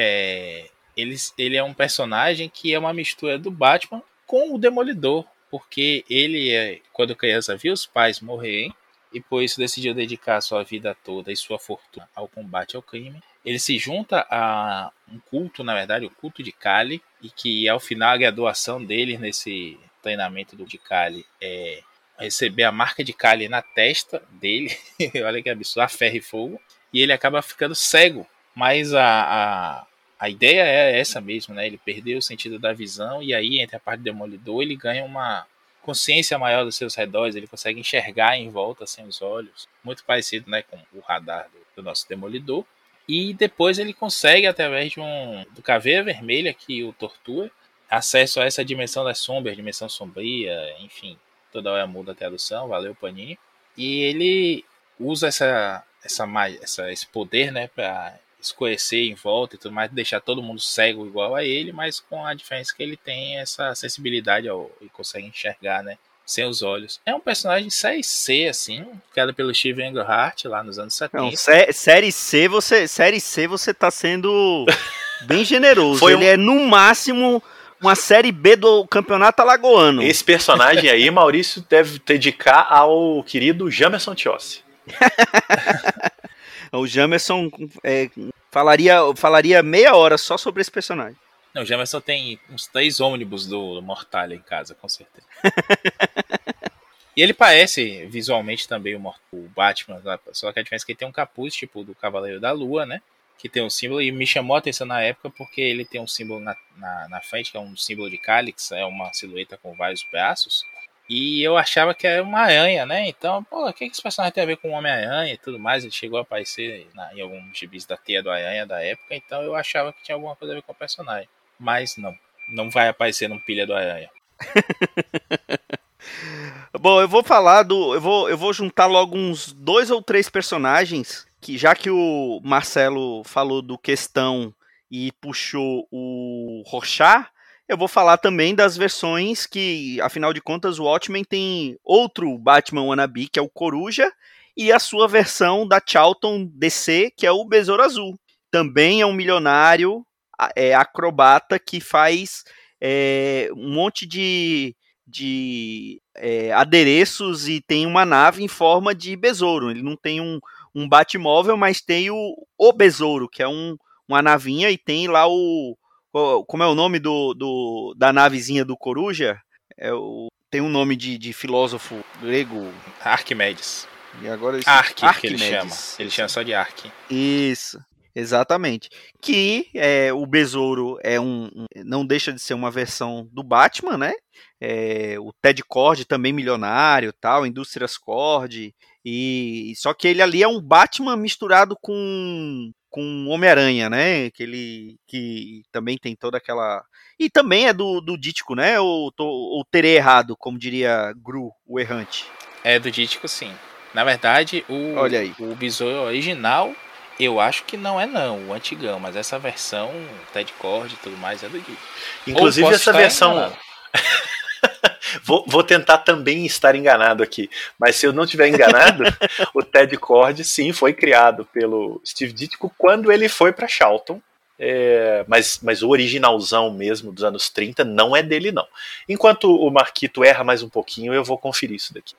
É, ele, ele é um personagem que é uma mistura do Batman com o Demolidor, porque ele, é, quando criança, viu os pais morrerem e por isso decidiu dedicar sua vida toda e sua fortuna ao combate ao crime. Ele se junta a um culto, na verdade, o culto de Kali, e que ao final a graduação dele nesse treinamento do de Kali é receber a marca de Kali na testa dele, olha que absurdo, a ferro e fogo, e ele acaba ficando cego, mas a, a, a ideia é essa mesmo, né? Ele perdeu o sentido da visão, e aí entre a parte do Demolidor ele ganha uma consciência maior dos seus redores, ele consegue enxergar em volta sem os olhos, muito parecido, né, com o radar do, do nosso Demolidor. E depois ele consegue, através de um do Caveira Vermelha que o tortura, acesso a essa dimensão das sombras, dimensão sombria, enfim, toda hora muda a tradução, valeu Panini. E ele usa essa, essa, essa, esse poder, né, para escurecer em volta e tudo mais, deixar todo mundo cego igual a ele, mas com a diferença que ele tem essa sensibilidade ao, e consegue enxergar, né, sem os olhos. É um personagem série C, assim, criado pelo Steve Englehart lá nos anos setenta. Não, sé série C, você, série C você tá sendo bem generoso. Foi Ele um... é, no máximo, uma série B do Campeonato Alagoano. Esse personagem aí, Maurício deve dedicar ao querido Jamerson Tiossi. O Jamerson é, falaria, falaria meia hora só sobre esse personagem. Não, o Jamerson tem uns três ônibus do Mortalha em casa, com certeza. E ele parece visualmente também o, o Batman, só que a diferença é que ele tem um capuz, tipo do Cavaleiro da Lua, né? Que tem um símbolo, e me chamou a atenção na época porque ele tem um símbolo na, na, na frente, que é um símbolo de Cálix, é uma silhueta com vários braços. E eu achava que era uma aranha, né? Então, pô, o que esse personagem tem a ver com o Homem-Aranha e tudo mais? Ele chegou a aparecer na, em alguns gibis da Teia do Aranha da época, então eu achava que tinha alguma coisa a ver com o personagem. Mas não, não vai aparecer num Pilha do Aranha. Bom, eu vou falar do... Eu vou, eu vou juntar logo uns dois ou três personagens, que já que o Marcelo falou do Questão e puxou o Rorschach, eu vou falar também das versões que, afinal de contas, o Watchmen tem outro Batman wannabe, que é o Coruja, e a sua versão da Charlton D C, que é o Besouro Azul. Também é um milionário é, acrobata que faz é, um monte de, de é, adereços e tem uma nave em forma de besouro. Ele não tem um, um Batmóvel, mas tem o, o Besouro, que é um, uma navinha, e tem lá o... Como é o nome do, do, da navezinha do Coruja? É o, tem um nome de, de filósofo grego. Arquimedes. E agora Arque, Arquimedes. Que ele chama. Ele chama só de Arque. Isso, exatamente. Que é, o Besouro é um, um, não deixa de ser uma versão do Batman, né? É, o Ted Kord também milionário, tal, Indústrias Kord. E só que ele ali é um Batman misturado com com Homem-Aranha, né? Que ele que também tem toda aquela... E também é do, do Dítico, né? Ou, tô, ou terei errado, como diria Gru, o errante. É do Dítico, sim. Na verdade, o, Olha aí. o Besouro original, eu acho que não é não, o antigão, mas essa versão, Ted Kord e tudo mais, é do Dítico. Inclusive essa versão... Vou, vou tentar também estar enganado aqui, mas se eu não estiver enganado, o Ted Kord sim foi criado pelo Steve Ditko quando ele foi para Charlton, É, mas, mas o originalzão mesmo dos anos trinta não é dele, não. Enquanto o Marquito erra mais um pouquinho, eu vou conferir isso daqui.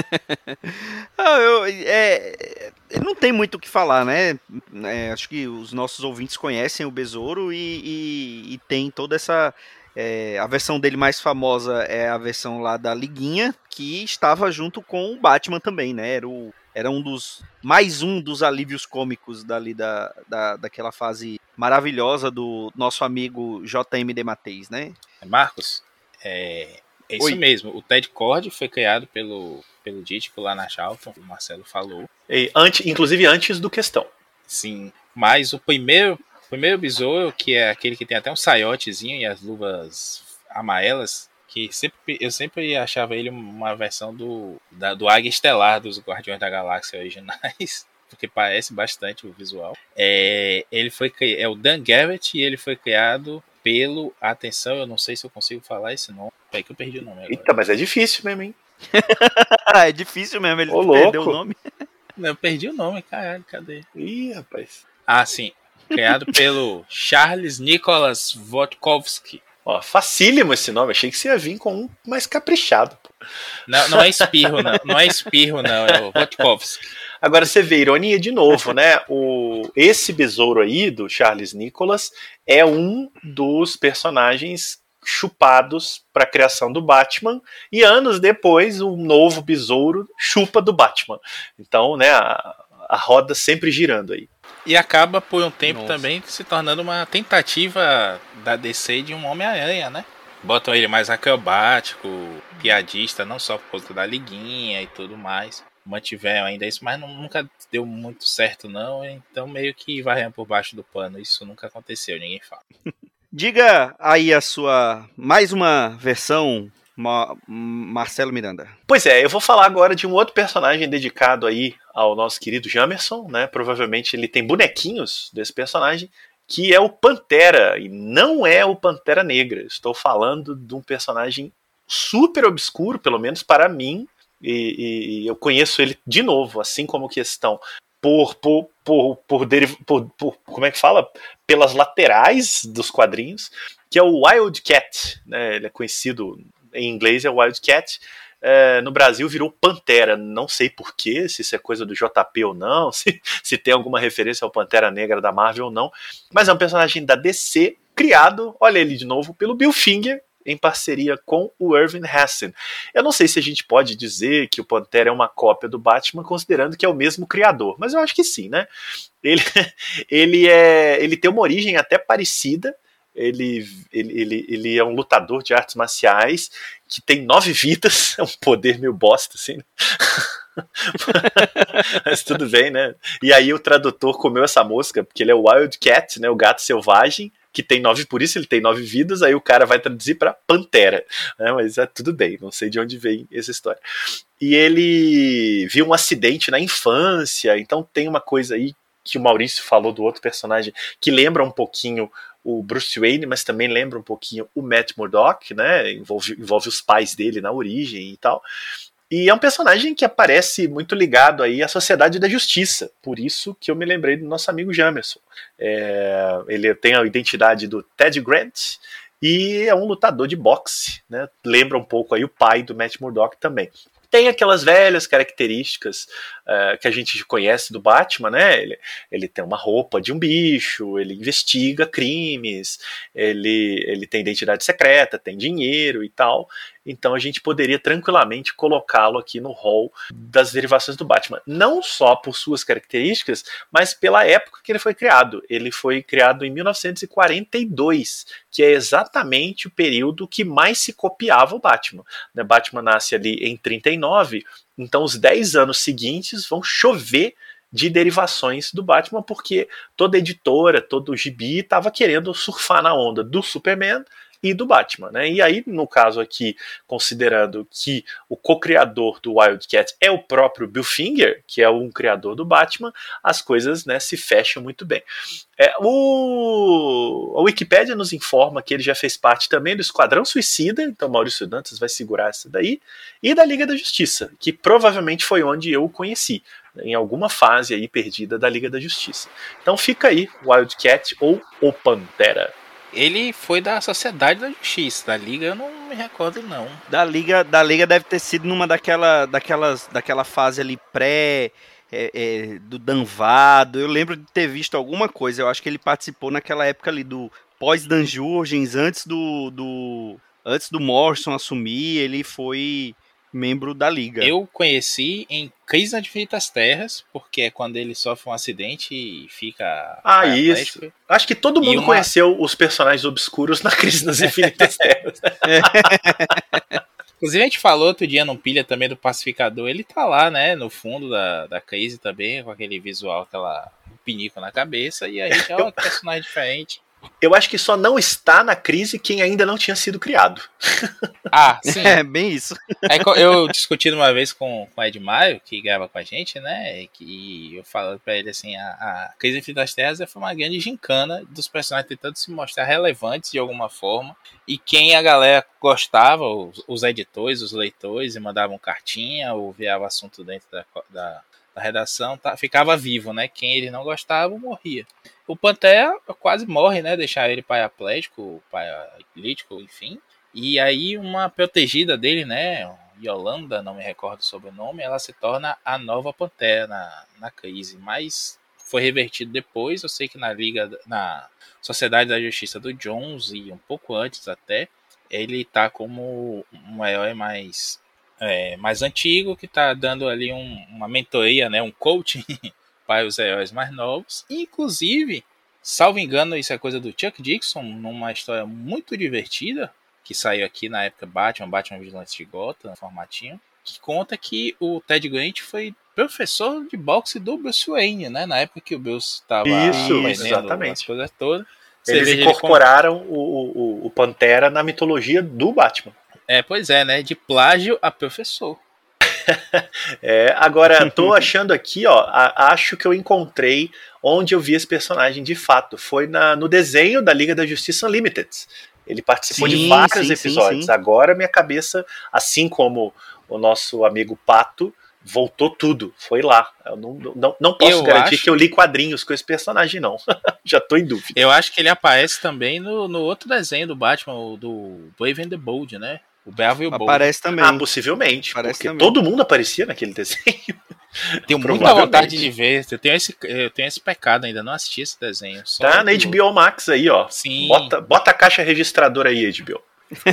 ah, eu, é, não tem muito o que falar, né? É, acho que os nossos ouvintes conhecem o Besouro e, e, e tem toda essa... É, a versão dele mais famosa é a versão lá da Liguinha, que estava junto com o Batman também, né? Era, o, era um dos... mais um dos alívios cômicos dali da, da, daquela fase maravilhosa do nosso amigo J M D Mateis, né? Marcos, é, é isso Oi. mesmo. O Ted Kord foi criado pelo, pelo Dítico lá na Charlton, o Marcelo falou. E antes, inclusive antes do Questão. Sim, mas o primeiro, primeiro besouro, que é aquele que tem até um saiotezinho e as luvas amarelas, que sempre, eu sempre achava ele uma versão do, da, do Águia Estelar dos Guardiões da Galáxia originais, porque parece bastante o visual. É, ele foi, é o Dan Garrett e ele foi criado pelo... Atenção, eu não sei se eu consigo falar esse nome. Peraí que eu perdi o nome agora. Eita, mas é difícil mesmo, hein? é difícil mesmo, ele Ô, perdeu louco. o nome. Não, eu perdi o nome, caralho, cadê? Ih, rapaz. Ah, sim. Criado pelo Charles Nicholas Wojtkowski. Ó, facílimo esse nome. Achei que você ia vir com um mais caprichado. Pô. Não, não é espirro, não. Não é espirro, não. É o Wojtkowski. Agora você vê ironia de novo, né? O, esse besouro aí do Charles Nicholas é um dos personagens chupados para a criação do Batman, e anos depois o novo besouro chupa do Batman. Então, né, a, a roda sempre girando aí. E acaba por um tempo Nossa. também se tornando uma tentativa da D C de um Homem-Aranha, né? Botam ele mais acrobático, piadista, não só por conta da liguinha e tudo mais. Mantiveram ainda isso, mas não, nunca deu muito certo não, então meio que varrendo por baixo do pano. Isso nunca aconteceu, ninguém fala. Diga aí a sua... mais uma versão, Ma- Marcelo Miranda. Pois é, eu vou falar agora de um outro personagem dedicado aí ao nosso querido Jamerson, né? Provavelmente ele tem bonequinhos desse personagem, que é o Pantera, e não é o Pantera Negra. Estou falando de um personagem super obscuro, pelo menos para mim, e, e eu conheço ele de novo, assim como Questão, por, por, por, por, por, por como é que fala? Pelas laterais dos quadrinhos, que é o Wildcat, né? Ele é conhecido em inglês, é o Wildcat. É, no Brasil virou Pantera, não sei porquê, se isso é coisa do J P ou não, se, se tem alguma referência ao Pantera Negra da Marvel ou não, mas é um personagem da D C, criado, olha ele de novo, pelo Bill Finger, em parceria com o Irving Hasen. Eu não sei se a gente pode dizer que o Pantera é uma cópia do Batman, considerando que é o mesmo criador, mas eu acho que sim, né? Ele, ele, é, ele tem uma origem até parecida. Ele, ele, ele, ele é um lutador de artes marciais que tem nove vidas, é um poder meio bosta, assim, né? Mas tudo bem, né? E aí o tradutor comeu essa mosca, porque ele é o Wildcat, né? O gato selvagem, que tem nove, por isso ele tem nove vidas, aí o cara vai traduzir para Pantera, né? Mas é tudo bem, não sei de onde vem essa história. E ele viu um acidente na infância, então tem uma coisa aí que o Maurício falou do outro personagem, que lembra um pouquinho o Bruce Wayne, mas também lembra um pouquinho o Matt Murdock, né? Envolve, envolve os pais dele na origem e tal. E é um personagem que aparece muito ligado aí à Sociedade da Justiça, por isso que eu me lembrei do nosso amigo Jamerson. É, ele tem a identidade do Ted Grant e é um lutador de boxe, né? Lembra um pouco aí o pai do Matt Murdock também. Tem aquelas velhas características uh, que a gente conhece do Batman, né? Ele, ele tem uma roupa de um bicho, ele investiga crimes, ele, ele tem identidade secreta, tem dinheiro e tal. Então a gente poderia tranquilamente colocá-lo aqui no hall das derivações do Batman. Não só por suas características, mas pela época que ele foi criado. Ele foi criado em mil novecentos e quarenta e dois, que é exatamente o período que mais se copiava o Batman. O Batman nasce ali em trinta e nove, então os dez anos seguintes vão chover de derivações do Batman, porque toda editora, todo gibi estava querendo surfar na onda do Superman e do Batman, né? E aí, no caso aqui, considerando que o co-criador do Wildcat é o próprio Bill Finger, que é um criador do Batman, as coisas, né, se fecham muito bem. É, o... A Wikipédia nos informa que ele já fez parte também do Esquadrão Suicida, então Maurício Dantas vai segurar essa daí, e da Liga da Justiça, que provavelmente foi onde eu o conheci. em alguma fase aí perdida da Liga da Justiça. Então fica aí, Wildcat ou o Pantera. Ele foi da Sociedade da Justiça, da Liga eu não me recordo não. Da Liga, da Liga deve ter sido numa daquela, daquelas, daquela fase ali pré... É, é, do Danvado, eu lembro de ter visto alguma coisa, eu acho que ele participou naquela época ali do pós-Danjurgens, antes do, do antes do Morrison assumir, ele foi membro da Liga. Eu conheci em Crise nas Infinitas Terras, porque é quando ele sofre um acidente e fica... Ah, isso. Atlético. Acho que todo mundo uma... conheceu os personagens obscuros na Crise nas Infinitas Terras. É. Inclusive a gente falou outro dia no Pilha também do Pacificador, ele tá lá, né, no fundo da, da crise também, com aquele visual, aquela pinico na cabeça, e a gente é um personagem diferente. Eu acho que só não está na crise quem ainda não tinha sido criado. Ah, sim. É, bem isso. Aí eu discuti uma vez com, com o Ed Maio, que grava com a gente, né, e eu falo pra ele assim, a, a Crise Infinita das Terras foi uma grande gincana dos personagens tentando se mostrar relevantes de alguma forma, e quem a galera gostava, os, os editores, os leitores, e mandavam cartinha, ou enviava assunto dentro da, da, da redação, tá, ficava vivo, né, quem ele não gostava, morria. O Pantera quase morre, né? Deixar ele paraplégico, paralítico, enfim. E aí uma protegida dele, né? Yolanda, não me recordo o sobrenome, ela se torna a nova Pantera na, na crise. Mas foi revertido depois. Eu sei que na Liga, na Sociedade da Justiça do Jones, e um pouco antes até, ele tá como um herói mais, é, mais antigo, que tá dando ali um, uma mentoria, né? Um coaching para os heróis mais novos. Inclusive, salvo engano, isso é coisa do Chuck Dixon, numa história muito divertida, que saiu aqui na época Batman, Batman Vigilante de Gotham, formatinho, que conta que o Ted Grant foi professor de boxe do Bruce Wayne, né? Na época que o Bruce estava isso, exatamente. As coisas todas. Eles incorporaram ele como... o, o, o Pantera na mitologia do Batman. É, pois é, né? De plágio a professor. É, agora, tô achando aqui, ó, a, acho que eu encontrei onde eu vi esse personagem de fato. Foi na, no desenho da Liga da Justiça Unlimited. Ele participou sim, de vários sim, episódios. Sim, sim. Agora minha cabeça, assim como o nosso amigo Pato, voltou tudo. Foi lá. Eu não, não, não posso eu garantir acho... que eu li quadrinhos com esse personagem, não. Já tô em dúvida. Eu acho que ele aparece também no, no outro desenho do Batman, do Brave and the Bold, né? O Bravo e o Bold. Aparece também. Ah, possivelmente. Aparece porque também. Todo mundo aparecia naquele desenho. Tenho muita vontade de ver. Eu tenho, esse, eu tenho esse pecado, ainda não assisti esse desenho. Só tá na H B O Max aí, ó. Sim. Bota, bota a caixa registradora aí, H B O.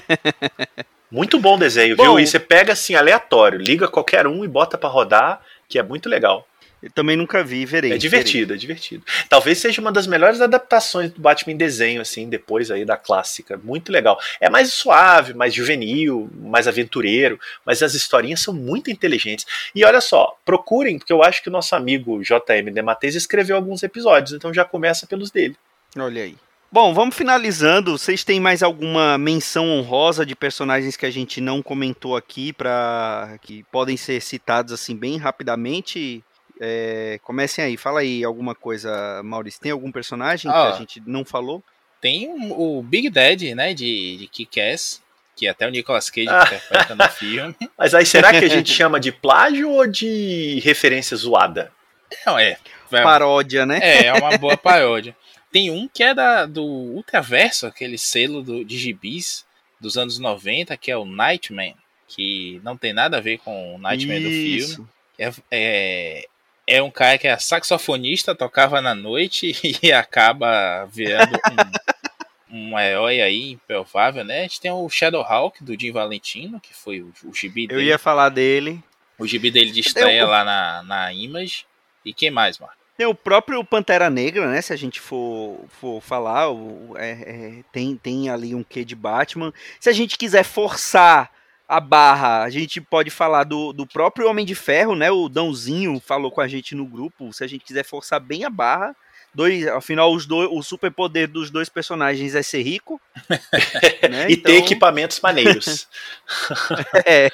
Muito bom desenho, bom, viu? E você pega assim, aleatório. Liga qualquer um e bota pra rodar, que é muito legal. Eu também nunca vi, verei. É divertido, verei. é divertido. Talvez seja uma das melhores adaptações do Batman em desenho, assim, depois aí da clássica. Muito legal. É mais suave, mais juvenil, mais aventureiro, mas as historinhas são muito inteligentes. E olha só, procurem, porque eu acho que o nosso amigo J M Dematteis escreveu alguns episódios, então já começa pelos dele. Olha aí. Bom, vamos finalizando. Vocês têm mais alguma menção honrosa de personagens que a gente não comentou aqui, pra... que podem ser citados assim bem rapidamente? É, comecem aí, fala aí alguma coisa, Maurício. Tem algum personagem ah, que a gente não falou? Tem o Big Daddy, né, de, de Kick-Ass, que até o Nicolas Cage ah. interpreta no filme. Mas aí será que a gente chama de plágio ou de referência zoada? Não, é. Paródia, né? É, é uma boa paródia. Tem um que é da, do Ultraverso, aquele selo do, de gibis dos anos noventa, que é o Nightman, que não tem nada a ver com o Nightman do filme. É, é, é um cara que é saxofonista, tocava na noite e acaba virando um, um herói aí improvável, né? A gente tem o Shadowhawk, do Jim Valentino, que foi o, o gibi dele. Eu ia falar dele. O gibi dele de estreia Eu... lá na, na Image. E quem mais, Marco? Tem o próprio Pantera Negra, né? Se a gente for, for falar, o, é, é, tem, tem ali um quê de Batman. Se a gente quiser forçar a barra, a gente pode falar do, do próprio Homem de Ferro, né? O Dãozinho falou com a gente no grupo. Se a gente quiser forçar bem a barra, dois, afinal os dois, o superpoder dos dois personagens é ser rico, né? E então... ter equipamentos maneiros. é.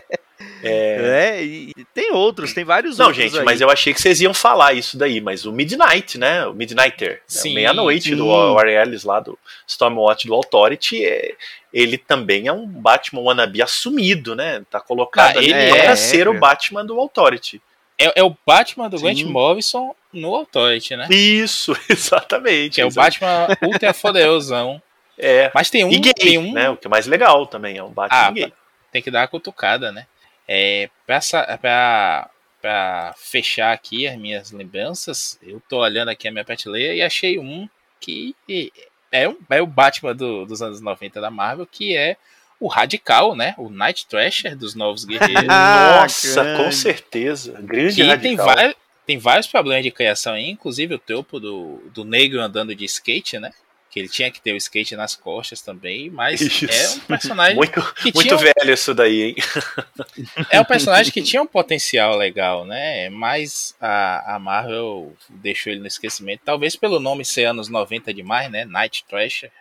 É, é e tem outros, tem vários Não, outros. Não, gente, aí. Mas eu achei que vocês iam falar isso daí, mas o Midnight, né? O Midnighter, né? Meia-noite do Warren Ellis lá do Stormwatch do Authority, é, ele também é um Batman wannabe assumido, né? Tá colocado ah, ali ele para é, ser é, o Batman do Authority. É, é o Batman do Sim. Grant Morrison no Authority, né? Isso, exatamente. Que é o Batman ultra poderosão. É. Mas tem um, E gay, tem um... né? O que é mais legal também, é um Batman ah, gay. Tem que dar a cutucada, né? É, pra, pra, pra fechar aqui as minhas lembranças, eu tô olhando aqui a minha prateleira e achei um que é, um, é o Batman do, dos anos noventa da Marvel, que é o Radical, né? O Night Thrasher dos Novos Guerreiros. Nossa, grande. com certeza. Grande Que Radical. tem vários, tem vários problemas de criação aí, inclusive o topo do, do negro andando de skate, né? Que ele tinha que ter o skate nas costas também, mas Isso. é um personagem muito, que muito tinha, velho isso daí, hein? é um personagem que tinha um potencial legal, né? Mas a, a Marvel deixou ele no esquecimento, talvez pelo nome ser anos noventa demais, né? Night Thrasher.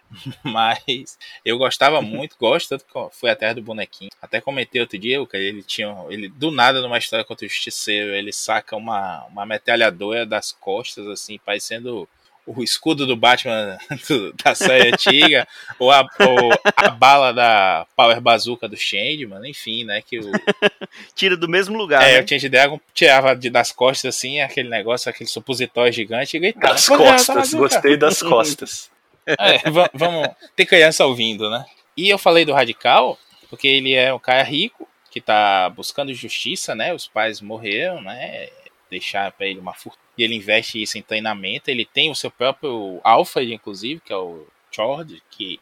Mas eu gostava muito, gosto, tanto que fui atrás do bonequinho. Até comentei outro dia, ele tinha, ele do nada numa história contra o Justiceiro, ele saca uma, uma metralhadora das costas, assim, parecendo o escudo do Batman do, da série antiga, ou, a, ou a bala da Power Bazooka do Changeman, enfim, né? Que o, Tira do mesmo lugar, é, né? o Change Dragon tirava de, das costas, assim, aquele negócio, aquele supositório gigante e gritava. Das costas, gostei das costas. É, vamos, tem criança ouvindo, né? E eu falei do Radical, porque ele é um cara rico, que tá buscando justiça, né? Os pais morreram, né? Deixar pra ele uma fortuna. E ele investe isso em treinamento. Ele tem o seu próprio Alfred, inclusive, que é o Chord, que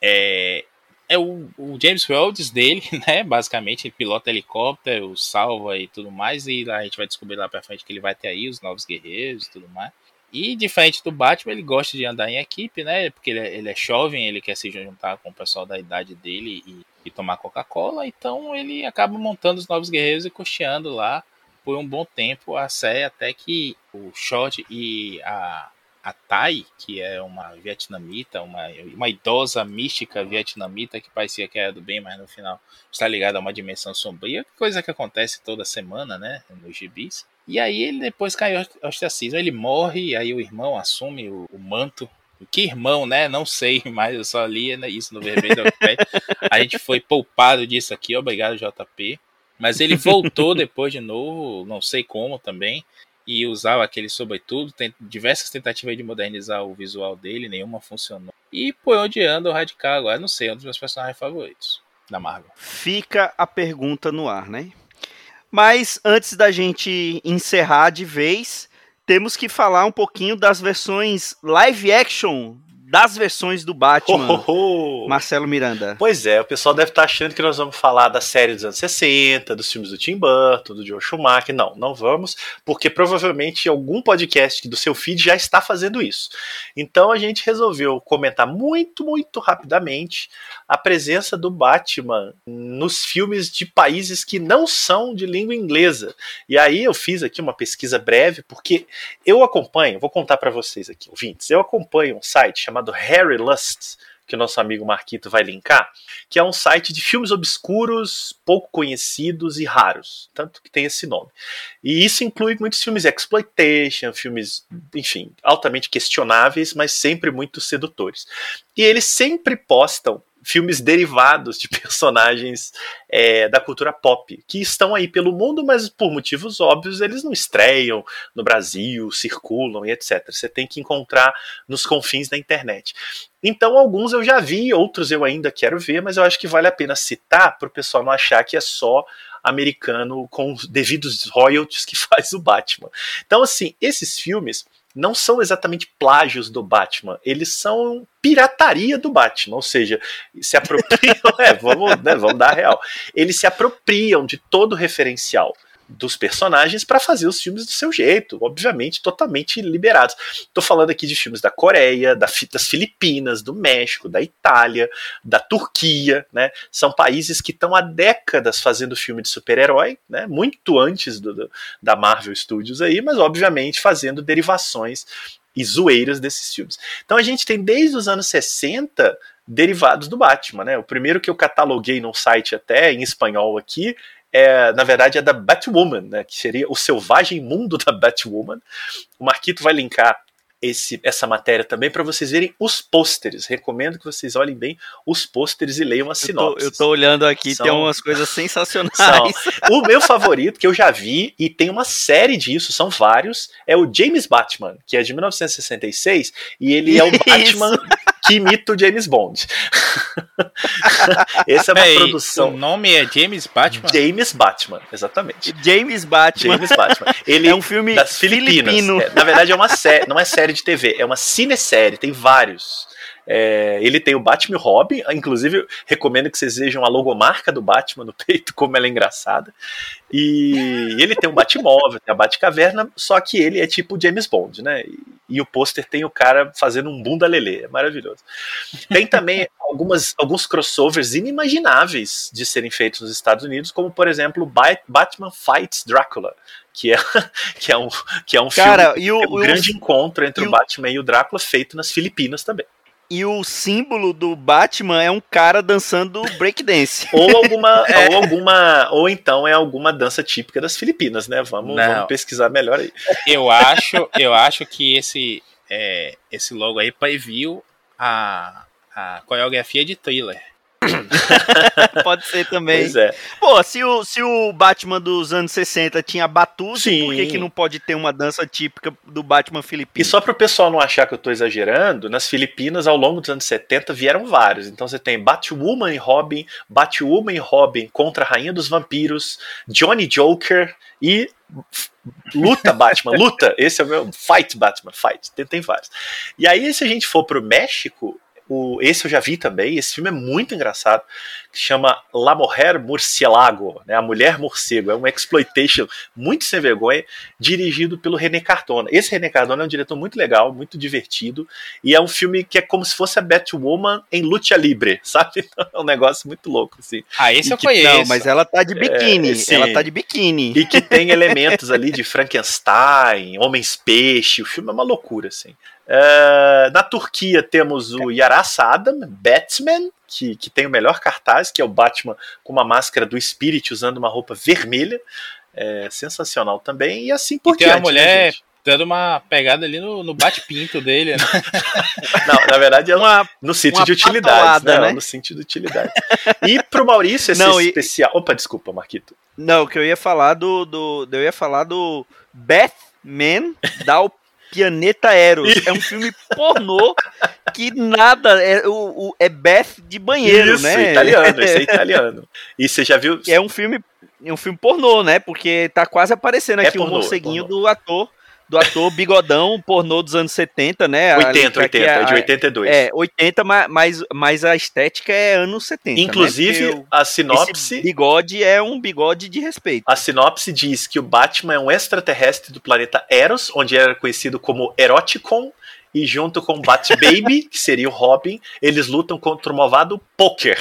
é, é o, o James Rhodes dele, né? Basicamente, ele pilota helicóptero, salva e tudo mais. E lá a gente vai descobrir lá pra frente que ele vai ter aí os novos guerreiros e tudo mais. E diferente do Batman, ele gosta de andar em equipe, né? Porque ele é, ele é jovem, ele quer se juntar com o pessoal da idade dele e, e tomar Coca-Cola. Então ele acaba montando os novos guerreiros e costeando lá por um bom tempo a série, até que o Short e a, a Tai, que é uma vietnamita, uma, uma idosa mística vietnamita que parecia que era do bem, mas no final está ligada a uma dimensão sombria, coisa que acontece toda semana, né, nos gibis. E aí ele depois cai ao ostracismo, ele morre, aí o irmão assume o, o manto. Que irmão, né? Não sei, mas eu só li isso no vermelho da Wikipedia. A gente foi poupado disso aqui, obrigado, J P. Mas ele voltou depois de novo, não sei como também, e usava aquele sobretudo. Tem diversas tentativas de modernizar o visual dele, nenhuma funcionou. E por onde anda o Radical agora, não sei, é um dos meus personagens favoritos da Marvel. Fica a pergunta no ar, né? Mas antes da gente encerrar de vez, temos que falar um pouquinho das versões live action das versões do Batman. Oh, oh, oh. Marcelo Miranda. Pois é, o pessoal deve estar achando que nós vamos falar da série dos anos sessenta, dos filmes do Tim Burton, do Joe Schumacher. Não, não vamos, porque provavelmente algum podcast do seu feed já está fazendo isso. Então a gente resolveu comentar muito, muito rapidamente a presença do Batman nos filmes de países que não são de língua inglesa. E aí eu fiz aqui uma pesquisa breve, porque eu acompanho, vou contar para vocês aqui, ouvintes, eu acompanho um site chamado chamado Harry Lust, que o nosso amigo Marquito vai linkar, que é um site de filmes obscuros, pouco conhecidos e raros, tanto que tem esse nome. E isso inclui muitos filmes exploitation, filmes, enfim, altamente questionáveis, mas sempre muito sedutores. E eles sempre postam filmes derivados de personagens é, da cultura pop, que estão aí pelo mundo, mas por motivos óbvios eles não estreiam no Brasil, circulam e etcétera. Você tem que encontrar nos confins da internet. Então alguns eu já vi, outros eu ainda quero ver, mas eu acho que vale a pena citar para o pessoal não achar que é só americano com os devidos royalties que faz o Batman. Então assim, esses filmes não são exatamente plágios do Batman, eles são pirataria do Batman, ou seja, se apropriam, é, vamos, né, vamos dar a real, eles se apropriam de todo o referencial dos personagens para fazer os filmes do seu jeito, obviamente totalmente liberados. Estou falando aqui de filmes da Coreia, da, das Filipinas, do México, da Itália, da Turquia, né? São países que estão há décadas fazendo filme de super-herói, né? Muito antes do, do, da Marvel Studios aí, mas obviamente fazendo derivações e zoeiras desses filmes. Então a gente tem desde os anos sessenta derivados do Batman, né? O primeiro que eu cataloguei num site até em espanhol aqui É, na verdade é da Batwoman, né, que seria o selvagem mundo da Batwoman. O Marquito vai linkar esse, essa matéria também para vocês verem os pôsteres. Recomendo que vocês olhem bem os pôsteres e leiam as sinopses. Eu tô, eu tô olhando aqui, São, tem umas coisas sensacionais. São. O meu favorito, que eu já vi, e tem uma série disso, são vários, é o James Batman, que é de mil novecentos e sessenta e seis, e ele é o Batman que imita o James Bond. Essa é uma Ei, produção. O nome é James Batman? James Batman, exatamente. James Batman. James Batman. Ele é um filme das Filipinas. É, na verdade, é uma série, não é série de T V, é uma cinesérie, tem vários. É, ele tem o Batman e Robin, inclusive recomendo que vocês vejam a logomarca do Batman no peito, como ela é engraçada. E ele tem um Batmóvel, tem a Batcaverna, só que ele é tipo James Bond, né? E, e o pôster tem o cara fazendo um bunda lelê, é maravilhoso. Tem também algumas, alguns crossovers inimagináveis de serem feitos nos Estados Unidos, como por exemplo Batman Fights Drácula, que é, que é um, que é um cara, filme, e o, é um e grande o, encontro entre o, o Batman e o Drácula, feito nas Filipinas também. E o símbolo do Batman é um cara dançando breakdance. Ou alguma, é. ou alguma, ou então é alguma dança típica das Filipinas, né? Vamos, vamos pesquisar melhor aí. Eu acho, eu acho que esse, é, esse logo aí previu a, a coreografia de Thriller. Pode ser também. Pois é. Pô, se o, se o Batman dos anos sessenta tinha batuta, por que, que não pode ter uma dança típica do Batman filipino? E só para o pessoal não achar que eu estou exagerando, nas Filipinas, ao longo dos anos setenta, vieram vários. Então você tem Batwoman e Robin, Batwoman e Robin contra a Rainha dos Vampiros, Johnny Joker e Luta Batman, luta. Esse é o meu Fight Batman, Fight. Tem, tem vários. E aí, se a gente for pro México, O, esse eu já vi também, esse filme é muito engraçado, que chama La Mujer Murciélago, né, a Mulher Morcego, é um exploitation muito sem vergonha, dirigido pelo René Cardona. Esse René Cardona é um diretor muito legal, muito divertido, e é um filme que é como se fosse a Batwoman em luta livre, sabe? É um negócio muito louco, assim. Ah, esse e eu que, conheço. Não, mas ela tá de biquíni, é, ela tá de biquíni. E que tem elementos ali de Frankenstein, Homens-Peixe, o filme é uma loucura, assim. Uh, na Turquia temos o Yaras Adam, Batman, que, que tem o melhor cartaz, que é o Batman com uma máscara do Spirit usando uma roupa vermelha, é sensacional também, e assim por e tem diante. Tem a mulher né, dando uma pegada ali no, no bate-pinto dele, né? Não, na verdade é uma, no sentido de utilidades, né? né? No sentido de utilidade. E pro Maurício esse Não, especial... E... Opa, desculpa, Marquito. Não, que eu ia falar do... do eu ia falar do Batman da Planeta Eros. É um filme pornô que nada, é, o, o, é Beth de banheiro, isso, né? italiano, esse é italiano. E você já viu... É um filme, é um filme pornô, né? Porque tá quase aparecendo aqui o é um morceguinho é do ator, do ator bigodão pornô dos anos setenta, né? oitenta, oitenta, é de oitenta e dois. É, oitenta, mas, mas a estética é anos setenta. Inclusive, né? a sinopse... Esse bigode é um bigode de respeito. A sinopse diz que o Batman é um extraterrestre do planeta Eros, onde era conhecido como Eroticon, e junto com o Bat-Baby, que seria o Robin, eles lutam contra o malvado Poker.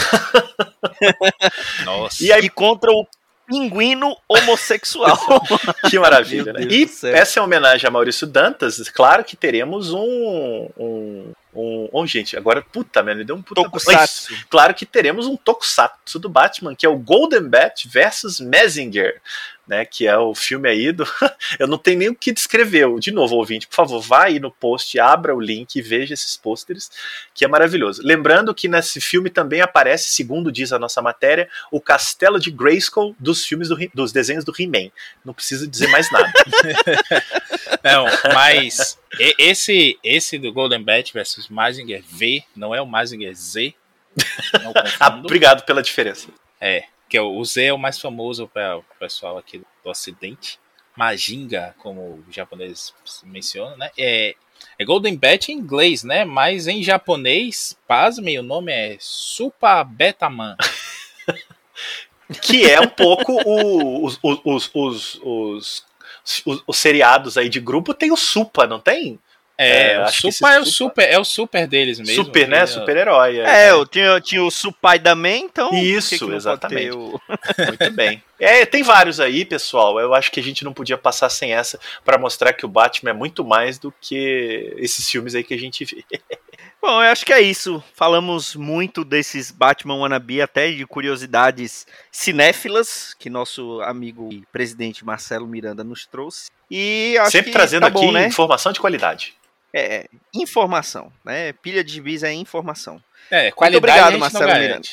Nossa. E, aí, e contra o pinguino homossexual. Que maravilha, né? E essa é uma homenagem a Maurício Dantas. Claro que teremos um... um, um oh, gente, agora, puta merda, me deu um puta... Tokusatsu. Mas, claro que teremos um tokusatsu do Batman, que é o Golden Bat versus Mazinger, né, que é o filme aí do... Eu não tenho nem o que descrever. De novo, ouvinte, por favor, vá aí no post, abra o link e veja esses pôsteres, que é maravilhoso. Lembrando que nesse filme também aparece, segundo diz a nossa matéria, o Castelo de Grayskull dos filmes do, dos desenhos do He-Man. Não preciso dizer mais nada. Não, mas esse, esse do Golden Bat versus Mazinger V, não é o Mazinger Z. Não ah, obrigado pela diferença. É. Que o Z é o mais famoso para o pessoal aqui do Ocidente. Majinga, como o japonês menciona, né? É, é Golden Bat em inglês, né? Mas em japonês, pasmem, o nome é Super Betaman. Que é um pouco o, os, os, os, os, os, os, os seriados aí de grupo, tem o Supa, não tem? É, é, o Super é o super, é o super deles mesmo. Super, né? Super-herói. É, é, eu tinha, tinha o Spider-Man, então... Isso, que que exatamente. O... Muito bem. É, tem vários aí, pessoal. Eu acho que a gente não podia passar sem essa para mostrar que o Batman é muito mais do que esses filmes aí que a gente vê. Bom, eu acho que é isso. Falamos muito desses Batman wannabe, até de curiosidades cinéfilas, que nosso amigo e presidente Marcelo Miranda nos trouxe. E acho Sempre que trazendo tá aqui bom, né? informação de qualidade. é informação, né? Pilha de gibis é informação. É, qualidade. Muito obrigado, Marcelo Miranda.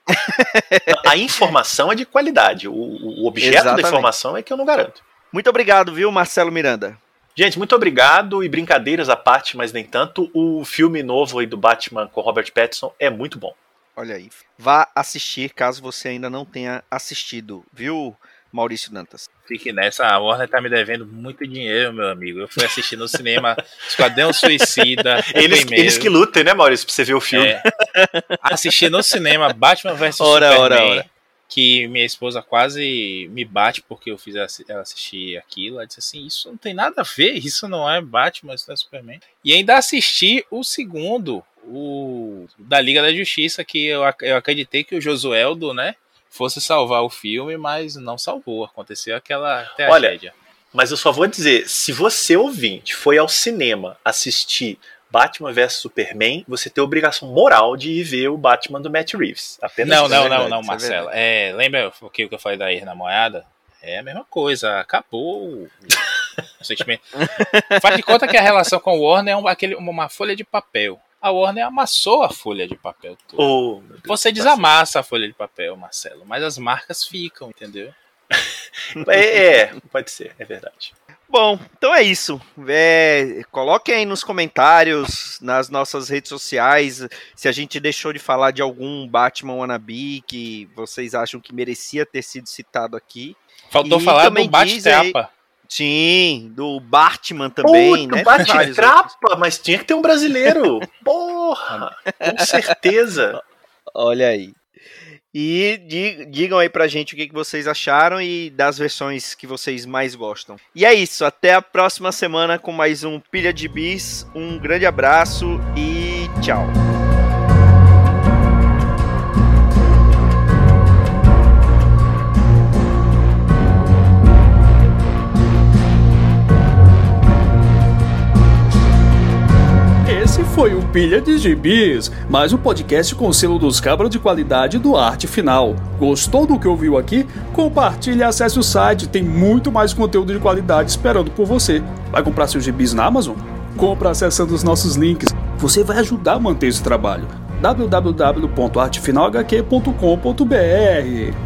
A informação é de qualidade. O, o objeto Exatamente. da informação é que eu não garanto. Muito obrigado, viu, Marcelo Miranda? Gente, muito obrigado e brincadeiras à parte, mas nem tanto. O filme novo aí do Batman com Robert Pattinson é muito bom. Olha aí. Vá assistir caso você ainda não tenha assistido, viu, Maurício Dantas? Fique nessa, a Warner tá me devendo muito dinheiro, meu amigo. Eu fui assistir no cinema Esquadrão Suicida. Eles, eles que lutem, né, Maurício, pra você ver o filme. É, assisti no cinema Batman versus ora, Superman. Ora, ora. Que minha esposa quase me bate porque eu fiz ela assistir aquilo. Ela disse assim, isso não tem nada a ver, isso não é Batman, isso não é Superman. E ainda assisti o segundo, o da Liga da Justiça, que eu, eu acreditei que o Josueldo, né, fosse salvar o filme, mas não salvou. Aconteceu aquela tragédia. Olha, mas eu só vou dizer, se você, ouvinte, foi ao cinema assistir Batman versus Superman, você tem a obrigação moral de ir ver o Batman do Matt Reeves. Apenas não, não, verdade, não, não, Marcelo. É, lembra o que eu falei da ex-namorada? É a mesma coisa, acabou o sentimento. Faz de conta que a relação com o Warner é um, aquele, uma folha de papel. A Warner amassou a folha de papel toda. Oh, você desamassa a folha de papel, Marcelo, mas as marcas ficam, entendeu? É, é, pode ser, é verdade. Bom, então é isso. É, coloquem aí nos comentários, nas nossas redes sociais, se a gente deixou de falar de algum Batman wannabe que vocês acham que merecia ter sido citado aqui. Faltou e falar do Bate-Trapa. Sim, do Batman também, Pô, né? Bate-Trapa, mas tinha que ter um brasileiro. Porra, com certeza. Olha aí. E digam aí pra gente o que vocês acharam e das versões que vocês mais gostam. E é isso, até a próxima semana com mais um Pilha de Bis. Um grande abraço e tchau. Esse foi o Pilha de Gibis, mais um podcast com o selo dos cabras de qualidade do Arte Final. Gostou do que ouviu aqui? Compartilhe e acesse o site, tem muito mais conteúdo de qualidade esperando por você. Vai comprar seus gibis na Amazon? Compra acessando os nossos links. Você vai ajudar a manter esse trabalho. w w w ponto arte final h q ponto com ponto b r